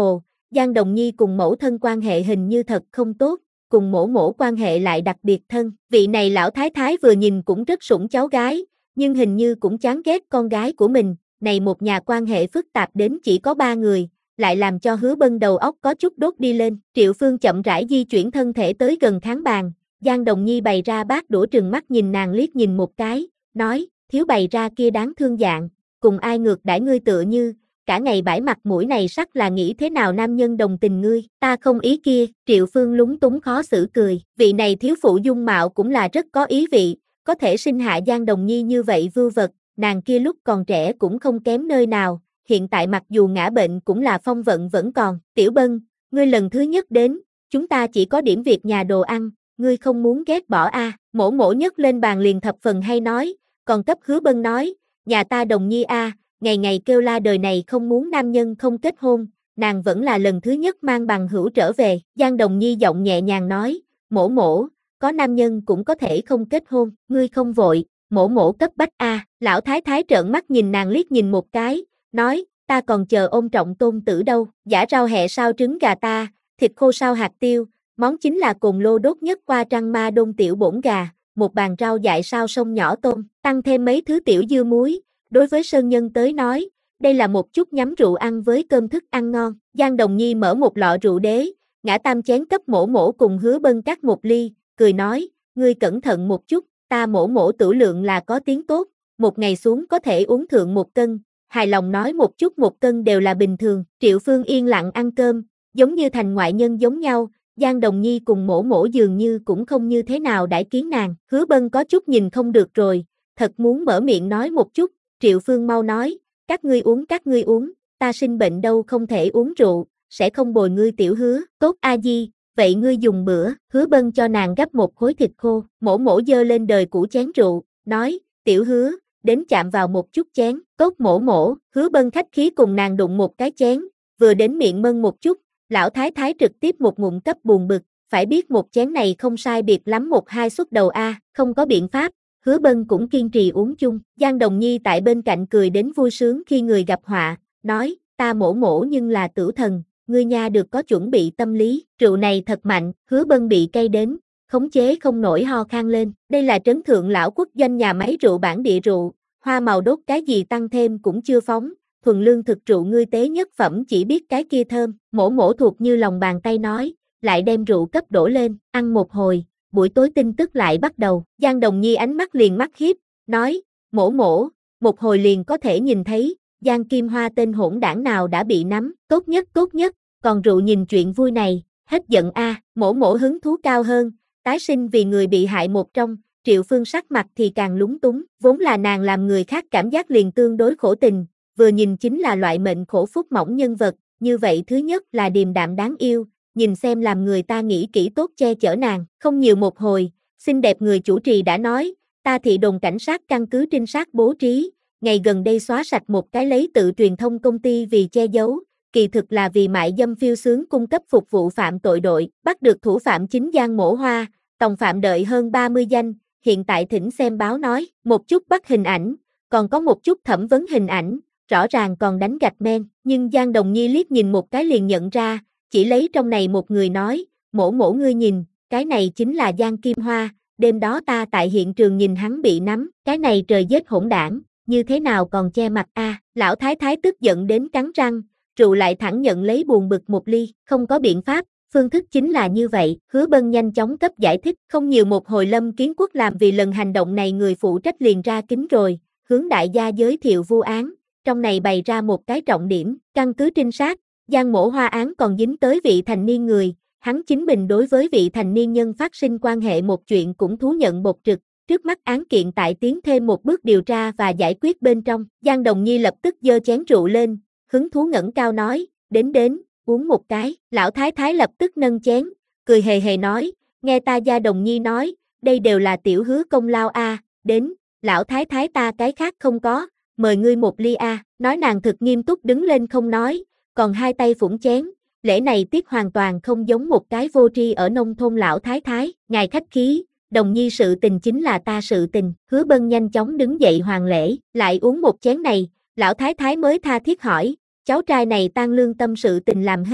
Giang Đồng Nhi cùng mẫu thân quan hệ hình như thật không tốt, cùng mổ mổ quan hệ lại đặc biệt thân. Vị này lão thái thái vừa nhìn cũng rất sủng cháu gái, nhưng hình như cũng chán ghét con gái của mình, này một nhà quan hệ phức tạp đến chỉ có 3 người, lại làm cho Hứa Bân đầu óc có chút đốt đi lên. Triệu Phương chậm rãi di chuyển thân thể tới gần khán bàn, Giang Đồng Nhi bày ra bát đũa trừng mắt nhìn nàng liếc nhìn một cái, nói, thiếu bày ra kia đáng thương dạng, cùng ai ngược đãi ngươi tựa như, cả ngày bãi mặt mũi này sắc là nghĩ thế nào nam nhân đồng tình ngươi, ta không ý kia. Triệu Phương lúng túng khó xử cười, vị này thiếu phụ dung mạo cũng là rất có ý vị, có thể sinh hạ Giang Đồng Nhi như vậy vưu vật, nàng kia lúc còn trẻ cũng không kém nơi nào, hiện tại mặc dù ngã bệnh cũng là phong vận vẫn còn. Tiểu Bân, ngươi lần thứ nhất đến, chúng ta chỉ có điểm việc nhà đồ ăn, ngươi không muốn ghét bỏ a? Mổ mổ nhấc lên bàn liền thập phần hay nói, còn cấp Hứa Bân nói, nhà ta Đồng Nhi a, ngày ngày kêu la đời này không muốn nam nhân không kết hôn, nàng vẫn là lần thứ nhất mang bằng hữu trở về. Giang Đồng Nhi giọng nhẹ nhàng nói, mổ mổ, có nam nhân cũng có thể không kết hôn, ngươi không vội, mổ mổ cấp bách a. Lão thái thái trợn mắt nhìn nàng liếc nhìn một cái, nói, ta còn chờ ôm trọng tôn tử đâu, giã rau hẹ sao trứng gà ta, thịt khô sao hạt tiêu, món chính là cồn lô đốt nhất qua trăng ma đôn tiểu bổn gà, một bàn rau dại sao sông nhỏ tôm, tăng thêm mấy thứ tiểu dưa muối. Đối với Sơn Nhân tới nói, đây là một chút nhắm rượu ăn với cơm thức ăn ngon. Giang Đồng Nhi mở một lọ rượu đế, ngã tam chén cấp mổ mổ cùng Hứa Bân cắt một ly, cười nói, ngươi cẩn thận một chút, ta mổ mổ tửu lượng là có tiếng tốt, một ngày xuống có thể uống thượng 1 cân, hài lòng nói một chút 1 cân đều là bình thường. Triệu Phương yên lặng ăn cơm, giống như thành ngoại nhân giống nhau, Giang Đồng Nhi cùng mổ mổ dường như cũng không như thế nào đãi kiến nàng. Hứa Bân có chút nhìn không được rồi, thật muốn mở miệng nói một chút. Triệu Phương mau nói, các ngươi uống, ta sinh bệnh đâu không thể uống rượu, sẽ không bồi ngươi Tiểu Hứa. Tốt a di, vậy ngươi dùng bữa. Hứa Bân cho nàng gấp một khối thịt khô, mổ mổ dơ lên đời cũ chén rượu, nói, Tiểu Hứa, đến chạm vào một chút chén. Tốt mổ mổ. Hứa Bân khách khí cùng nàng đụng một cái chén, vừa đến miệng mân một chút, lão thái thái trực tiếp một ngụm cấp buồn bực, phải biết một chén này không sai biệt lắm 1-2 suất đầu a, không có biện pháp. Hứa Bân cũng kiên trì uống chung. Giang Đồng Nhi tại bên cạnh cười đến vui sướng khi người gặp họa, nói, ta mổ mổ nhưng là tử thần, ngươi nha được có chuẩn bị tâm lý, rượu này thật mạnh. Hứa Bân bị cay đến, khống chế không nổi ho khan lên, đây là trấn thượng lão quốc doanh nhà máy rượu bản địa rượu, hoa màu đốt cái gì tăng thêm cũng chưa phóng, thuần lương thực rượu ngươi tế nhất phẩm chỉ biết cái kia thơm. Mổ mổ thuộc như lòng bàn tay nói, lại đem rượu cấp đổ lên, ăn một hồi. Buổi tối tin tức lại bắt đầu. Giang Đồng Nhi ánh mắt liền mắt hiếp, nói, mổ mổ, một hồi liền có thể nhìn thấy, Giang Kim Hoa tên hỗn đảng nào đã bị nắm, tốt nhất, còn rượu nhìn chuyện vui này, hết giận a. Mổ mổ hứng thú cao hơn, tái sinh vì người bị hại một trong. Triệu Phương sắc mặt thì càng lúng túng, vốn là nàng làm người khác cảm giác liền tương đối khổ tình, vừa nhìn chính là loại mệnh khổ phúc mỏng nhân vật, như vậy thứ nhất là điềm đạm đáng yêu, nhìn xem làm người ta nghĩ kỹ tốt che chở nàng. Không nhiều một hồi, xinh đẹp người chủ trì đã nói, ta thị đồn cảnh sát căn cứ trinh sát bố trí, ngày gần đây xóa sạch một cái lấy tự truyền thông công ty vì che giấu, kỳ thực là vì mại dâm phiêu sướng cung cấp phục vụ phạm tội đội, bắt được thủ phạm chính Giang Mổ Hoa, tòng phạm đợi hơn 30 danh, hiện tại thỉnh xem báo nói, một chút bắt hình ảnh, còn có một chút thẩm vấn hình ảnh, rõ ràng còn đánh gạch men, nhưng Giang Đồng Nhi liếc nhìn một cái liền nhận ra, chỉ lấy trong này một người nói, mổ mổ ngươi nhìn, cái này chính là Giang Kim Hoa, đêm đó ta tại hiện trường nhìn hắn bị nắm, cái này trời giết hỗn đảng, như thế nào còn che mặt a? Lão thái thái tức giận đến cắn răng, rượu lại thẳng nhận lấy buồn bực một ly, không có biện pháp, phương thức chính là như vậy. Hứa Bân nhanh chóng cấp giải thích, không nhiều một hồi Lâm Kiến Quốc làm vì lần hành động này người phụ trách liền ra kính rồi, hướng đại gia giới thiệu vụ án, trong này bày ra một cái trọng điểm, căn cứ trinh sát, Giang Mổ Hoa án còn dính tới vị thành niên người, hắn chính mình đối với vị thành niên nhân phát sinh quan hệ một chuyện cũng thú nhận bộc trực, trước mắt án kiện tại tiến thêm một bước điều tra và giải quyết bên trong. Giang Đồng Nhi lập tức giơ chén rượu lên, hứng thú ngẩng cao nói, đến, uống một cái. Lão thái thái lập tức nâng chén, cười hề hề nói, nghe ta Gia Đồng Nhi nói, đây đều là Tiểu Hứa công lao a, đến, lão thái thái ta cái khác không có, mời ngươi một ly a. Nói nàng thực nghiêm túc đứng lên không nói, còn hai tay phủng chén, lễ này tiết hoàn toàn không giống một cái vô tri ở nông thôn lão thái thái, ngài khách khí, Đồng Nhi sự tình chính là ta sự tình. Hứa Bân nhanh chóng đứng dậy hoàn lễ, lại uống một chén này, lão thái thái mới tha thiết hỏi, cháu trai này tan lương tâm sự tình làm hết,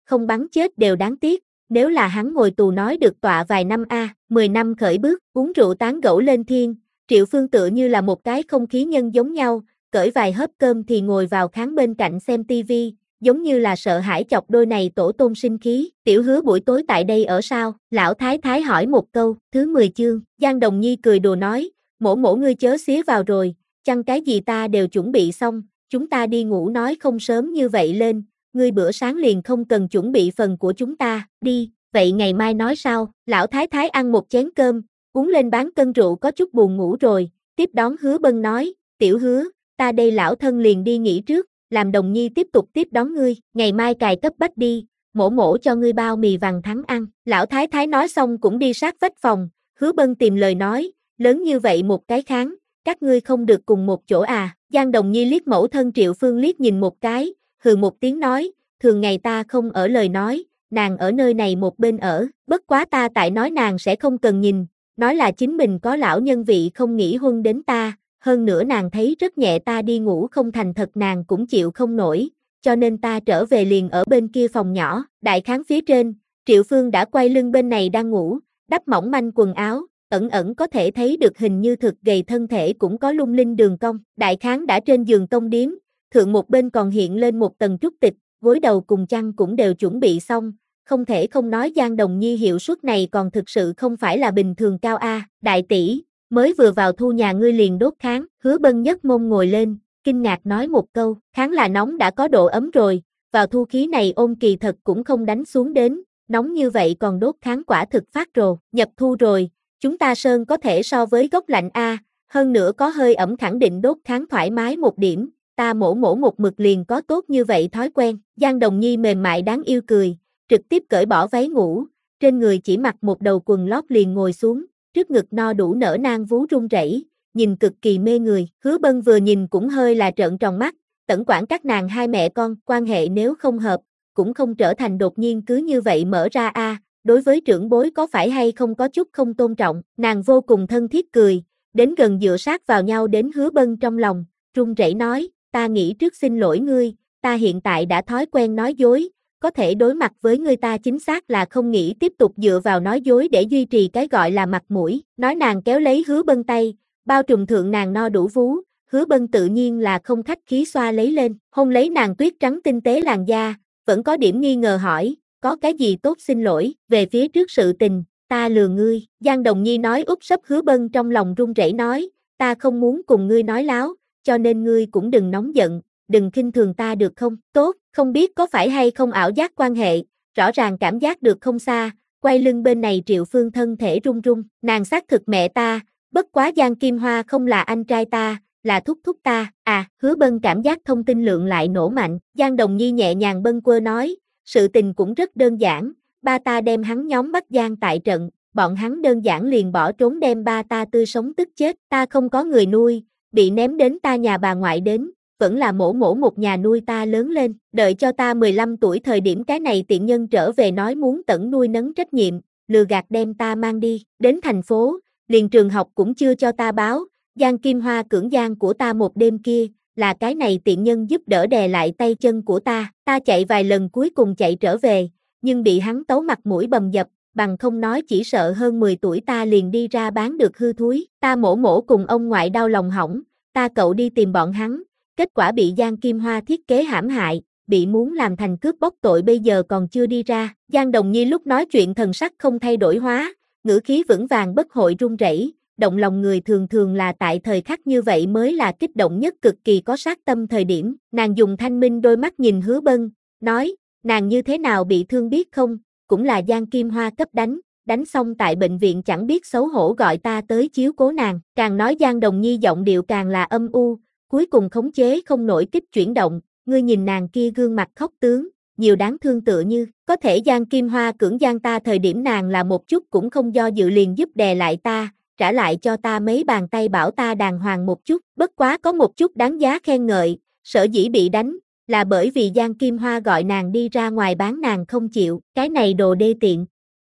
không bắn chết đều đáng tiếc, nếu là hắn ngồi tù nói được tọa vài năm 10 năm khởi bước, uống rượu tán gẫu lên thiên, Triệu Phương tựa như là một cái không khí nhân giống nhau, cởi vài hớp cơm thì ngồi vào khán bên cạnh xem tivi, giống như là sợ hãi chọc đôi này tổ tông sinh khí. Tiểu Hứa buổi tối tại đây ở sao? Lão Thái Thái hỏi một câu. Thứ 10 chương, Giang Đồng Nhi cười đùa nói, mổ ngươi chớ xía vào rồi, chăng cái gì ta đều chuẩn bị xong, chúng ta đi ngủ nói không sớm như vậy lên, ngươi bữa sáng liền không cần chuẩn bị phần của chúng ta, đi, vậy ngày mai nói sao? Lão Thái Thái ăn một chén cơm, uống lên bán cân rượu có chút buồn ngủ rồi, tiếp đón Hứa Bân nói, Tiểu Hứa, ta đây lão thân liền đi nghỉ trước, làm Đồng Nhi tiếp tục tiếp đón ngươi, ngày mai cài cấp bách đi, mổ cho ngươi bao mì vàng thắng ăn. Lão Thái Thái nói xong cũng đi sát vách phòng, Hứa Bân tìm lời nói, lớn như vậy một cái kháng, các ngươi không được cùng một chỗ à? Giang Đồng Nhi liếc mẫu thân Triệu Phương liếc nhìn một cái, hừ một tiếng nói, thường ngày ta không ở lời nói, nàng ở nơi này một bên ở, bất quá ta tại nói nàng sẽ không cần nhìn, nói là chính mình có lão nhân vị không nghĩ huân đến ta, hơn nữa nàng thấy rất nhẹ ta đi ngủ không thành thật nàng cũng chịu không nổi, cho nên ta trở về liền ở bên kia phòng nhỏ, đại kháng phía trên, Triệu Phương đã quay lưng bên này đang ngủ, đắp mỏng manh quần áo, ẩn ẩn có thể thấy được hình như thực gầy thân thể cũng có lung linh đường cong, đại kháng đã trên giường tông điếm, thượng một bên còn hiện lên một tầng trúc tịch, gối đầu cùng chăn cũng đều chuẩn bị xong, không thể không nói Giang Đồng Nhi hiệu suất này còn thực sự không phải là bình thường cao đại tỷ, mới vừa vào thu nhà ngươi liền đốt kháng, Hứa Bân nhấc mông ngồi lên, kinh ngạc nói một câu, kháng là nóng đã có độ ấm rồi, vào thu khí này ôn kỳ thật cũng không đánh xuống đến, nóng như vậy còn đốt kháng quả thực phát rồ, nhập thu rồi, chúng ta sơn có thể so với gốc lạnh hơn nữa có hơi ẩm khẳng định đốt kháng thoải mái một điểm, ta mổ một mực liền có tốt như vậy thói quen, Giang Đồng Nhi mềm mại đáng yêu cười, trực tiếp cởi bỏ váy ngủ, trên người chỉ mặc một đầu quần lót liền ngồi xuống, trước ngực no đủ nở nang vú run rẩy, nhìn cực kỳ mê người, Hứa Bân vừa nhìn cũng hơi là trợn tròn mắt, tẩn quản các nàng hai mẹ con, quan hệ nếu không hợp, cũng không trở thành đột nhiên cứ như vậy mở ra đối với trưởng bối có phải hay không có chút không tôn trọng, nàng vô cùng thân thiết cười, đến gần dựa sát vào nhau đến Hứa Bân trong lòng, run rẩy nói, ta nghĩ trước xin lỗi ngươi, ta hiện tại đã thói quen nói dối, có thể đối mặt với người ta chính xác là không nghĩ tiếp tục dựa vào nói dối để duy trì cái gọi là mặt mũi, nói nàng kéo lấy Hứa Bân tay, bao trùm thượng nàng no đủ vú, Hứa Bân tự nhiên là không khách khí xoa lấy lên, hôn lấy nàng tuyết trắng tinh tế làn da, vẫn có điểm nghi ngờ hỏi, có cái gì tốt xin lỗi, về phía trước sự tình, ta lừa ngươi, Giang Đồng Nhi nói úp sấp Hứa Bân trong lòng run rẩy nói, ta không muốn cùng ngươi nói láo, cho nên ngươi cũng đừng nóng giận, đừng khinh thường ta được không, tốt, không biết có phải hay không ảo giác quan hệ, rõ ràng cảm giác được không xa, quay lưng bên này Triệu Phương thân thể run run, nàng xác thực mẹ ta, bất quá Giang Kim Hoa không là anh trai ta, là thúc thúc ta, Hứa Bân cảm giác thông tin lượng lại nổ mạnh, Giang Đồng Nhi nhẹ nhàng bâng quơ nói, sự tình cũng rất đơn giản, ba ta đem hắn nhóm bắt Giang tại trận, bọn hắn đơn giản liền bỏ trốn đem ba ta tươi sống tức chết, ta không có người nuôi, bị ném đến ta nhà bà ngoại đến, vẫn là mổ một nhà nuôi ta lớn lên, đợi cho ta 15 tuổi thời điểm cái này tiện nhân trở về nói muốn tẩn nuôi nấng trách nhiệm, lừa gạt đem ta mang đi, đến thành phố, liền trường học cũng chưa cho ta báo, Giang Kim Hoa cưỡng gian của ta một đêm kia, là cái này tiện nhân giúp đỡ đè lại tay chân của ta chạy vài lần cuối cùng chạy trở về, nhưng bị hắn tấu mặt mũi bầm dập, bằng không nói chỉ sợ hơn 10 tuổi ta liền đi ra bán được hư thúi, ta mổ cùng ông ngoại đau lòng hỏng, ta cậu đi tìm bọn hắn, kết quả bị Giang Kim Hoa thiết kế hãm hại, bị muốn làm thành cướp bóc tội bây giờ còn chưa đi ra, Giang Đồng Nhi lúc nói chuyện thần sắc không thay đổi hóa, ngữ khí vững vàng bất hội run rẩy. Động lòng người thường thường là tại thời khắc như vậy mới là kích động nhất cực kỳ có sát tâm thời điểm, nàng dùng thanh minh đôi mắt nhìn Hứa Bân, nói, nàng như thế nào bị thương biết không, cũng là Giang Kim Hoa cấp đánh xong tại bệnh viện chẳng biết xấu hổ gọi ta tới chiếu cố nàng, càng nói Giang Đồng Nhi giọng điệu càng là âm u, cuối cùng khống chế không nổi kích chuyển động, ngươi nhìn nàng kia gương mặt khóc tướng, nhiều đáng thương tựa như, có thể Giang Kim Hoa cưỡng gian ta thời điểm nàng là một chút cũng không do dự liền giúp đè lại ta, trả lại cho ta mấy bàn tay bảo ta đàng hoàng một chút, bất quá có một chút đáng giá khen ngợi, sở dĩ bị đánh, là bởi vì Giang Kim Hoa gọi nàng đi ra ngoài bán nàng không chịu, cái này đồ đê tiện.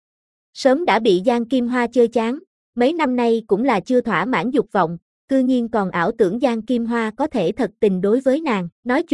Sớm đã bị Giang Kim Hoa chơi chán, mấy năm nay cũng là chưa thỏa mãn dục vọng, cư nhiên còn ảo tưởng Giang Kim Hoa có thể thật tình đối với nàng, nói chuyện,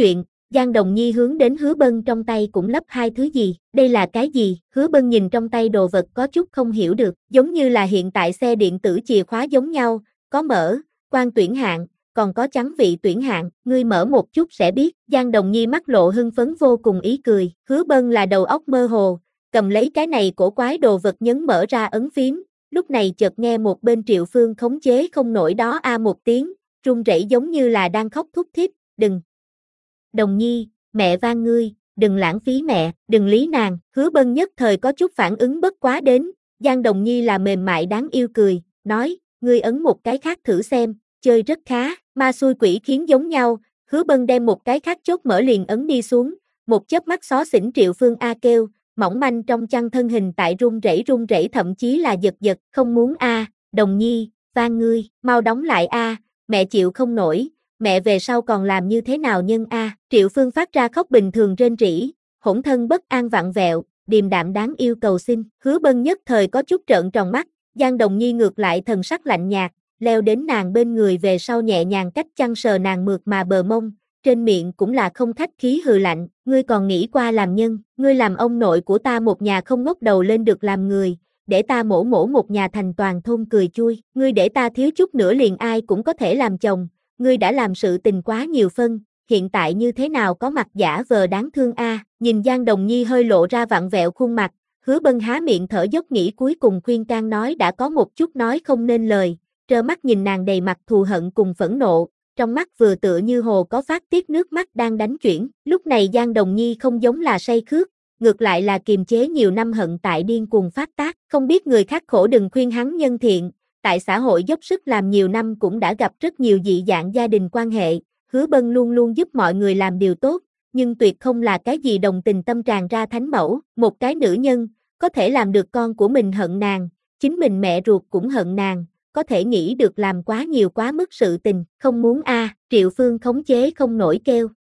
Giang Đồng Nhi hướng đến Hứa Bân trong tay cũng lấp hai thứ gì, đây là cái gì? Hứa Bân nhìn trong tay đồ vật có chút không hiểu được, giống như là hiện tại xe điện tử chìa khóa giống nhau, có mở, quan tuyển hạng, còn có chắn vị tuyển hạng, ngươi mở một chút sẽ biết. Giang Đồng Nhi mắt lộ hưng phấn vô cùng ý cười, Hứa Bân là đầu óc mơ hồ, cầm lấy cái này cổ quái đồ vật nhấn mở ra ấn phím, lúc này chợt nghe một bên Triệu Phương khống chế không nổi đó một tiếng, run rẩy giống như là đang khóc thút thít, đừng. Đồng Nhi, mẹ van ngươi, đừng lãng phí mẹ, đừng lý nàng, Hứa Bân nhất thời có chút phản ứng bất quá đến, Giang Đồng Nhi là mềm mại đáng yêu cười, nói, ngươi ấn một cái khác thử xem, chơi rất khá, ma xui quỷ khiến giống nhau, Hứa Bân đem một cái khác chốt mở liền ấn đi xuống, một chớp mắt xó xỉnh Triệu Phương a kêu, mỏng manh trong chăn thân hình tại run rẩy thậm chí là giật giật, không muốn Đồng Nhi, van ngươi, mau đóng lại mẹ chịu không nổi, mẹ về sau còn làm như thế nào nhân Triệu Phương phát ra khóc bình thường rên rỉ, hỗn thân bất an vặn vẹo, điềm đạm đáng yêu cầu xin, Hứa Bân nhất thời có chút trợn tròn mắt, Giang Đồng Nhi ngược lại thần sắc lạnh nhạt, leo đến nàng bên người về sau nhẹ nhàng cách chăn sờ nàng mượt mà bờ mông, trên miệng cũng là không khách khí hừ lạnh, ngươi còn nghĩ qua làm nhân, ngươi làm ông nội của ta một nhà không ngóc đầu lên được làm người, để ta mổ một nhà thành toàn thôn cười chui, ngươi để ta thiếu chút nữa liền ai cũng có thể làm chồng, ngươi đã làm sự tình quá nhiều phân, hiện tại như thế nào có mặt giả vờ đáng thương nhìn Giang Đồng Nhi hơi lộ ra vặn vẹo khuôn mặt, Hứa Bân há miệng thở dốc nghĩ cuối cùng khuyên can nói đã có một chút nói không nên lời, trơ mắt nhìn nàng đầy mặt thù hận cùng phẫn nộ, trong mắt vừa tựa như hồ có phát tiết nước mắt đang đánh chuyển, lúc này Giang Đồng Nhi không giống là say khước, ngược lại là kiềm chế nhiều năm hận tại điên cuồng phát tác, không biết người khác khổ đừng khuyên hắn nhân thiện, tại xã hội dốc sức làm nhiều năm cũng đã gặp rất nhiều dị dạng gia đình quan hệ, Hứa Bân luôn luôn giúp mọi người làm điều tốt, nhưng tuyệt không là cái gì đồng tình tâm tràn ra thánh mẫu, một cái nữ nhân, có thể làm được con của mình hận nàng, chính mình mẹ ruột cũng hận nàng, có thể nghĩ được làm quá nhiều quá mức sự tình, không muốn Triệu Phương khống chế không nổi kêu,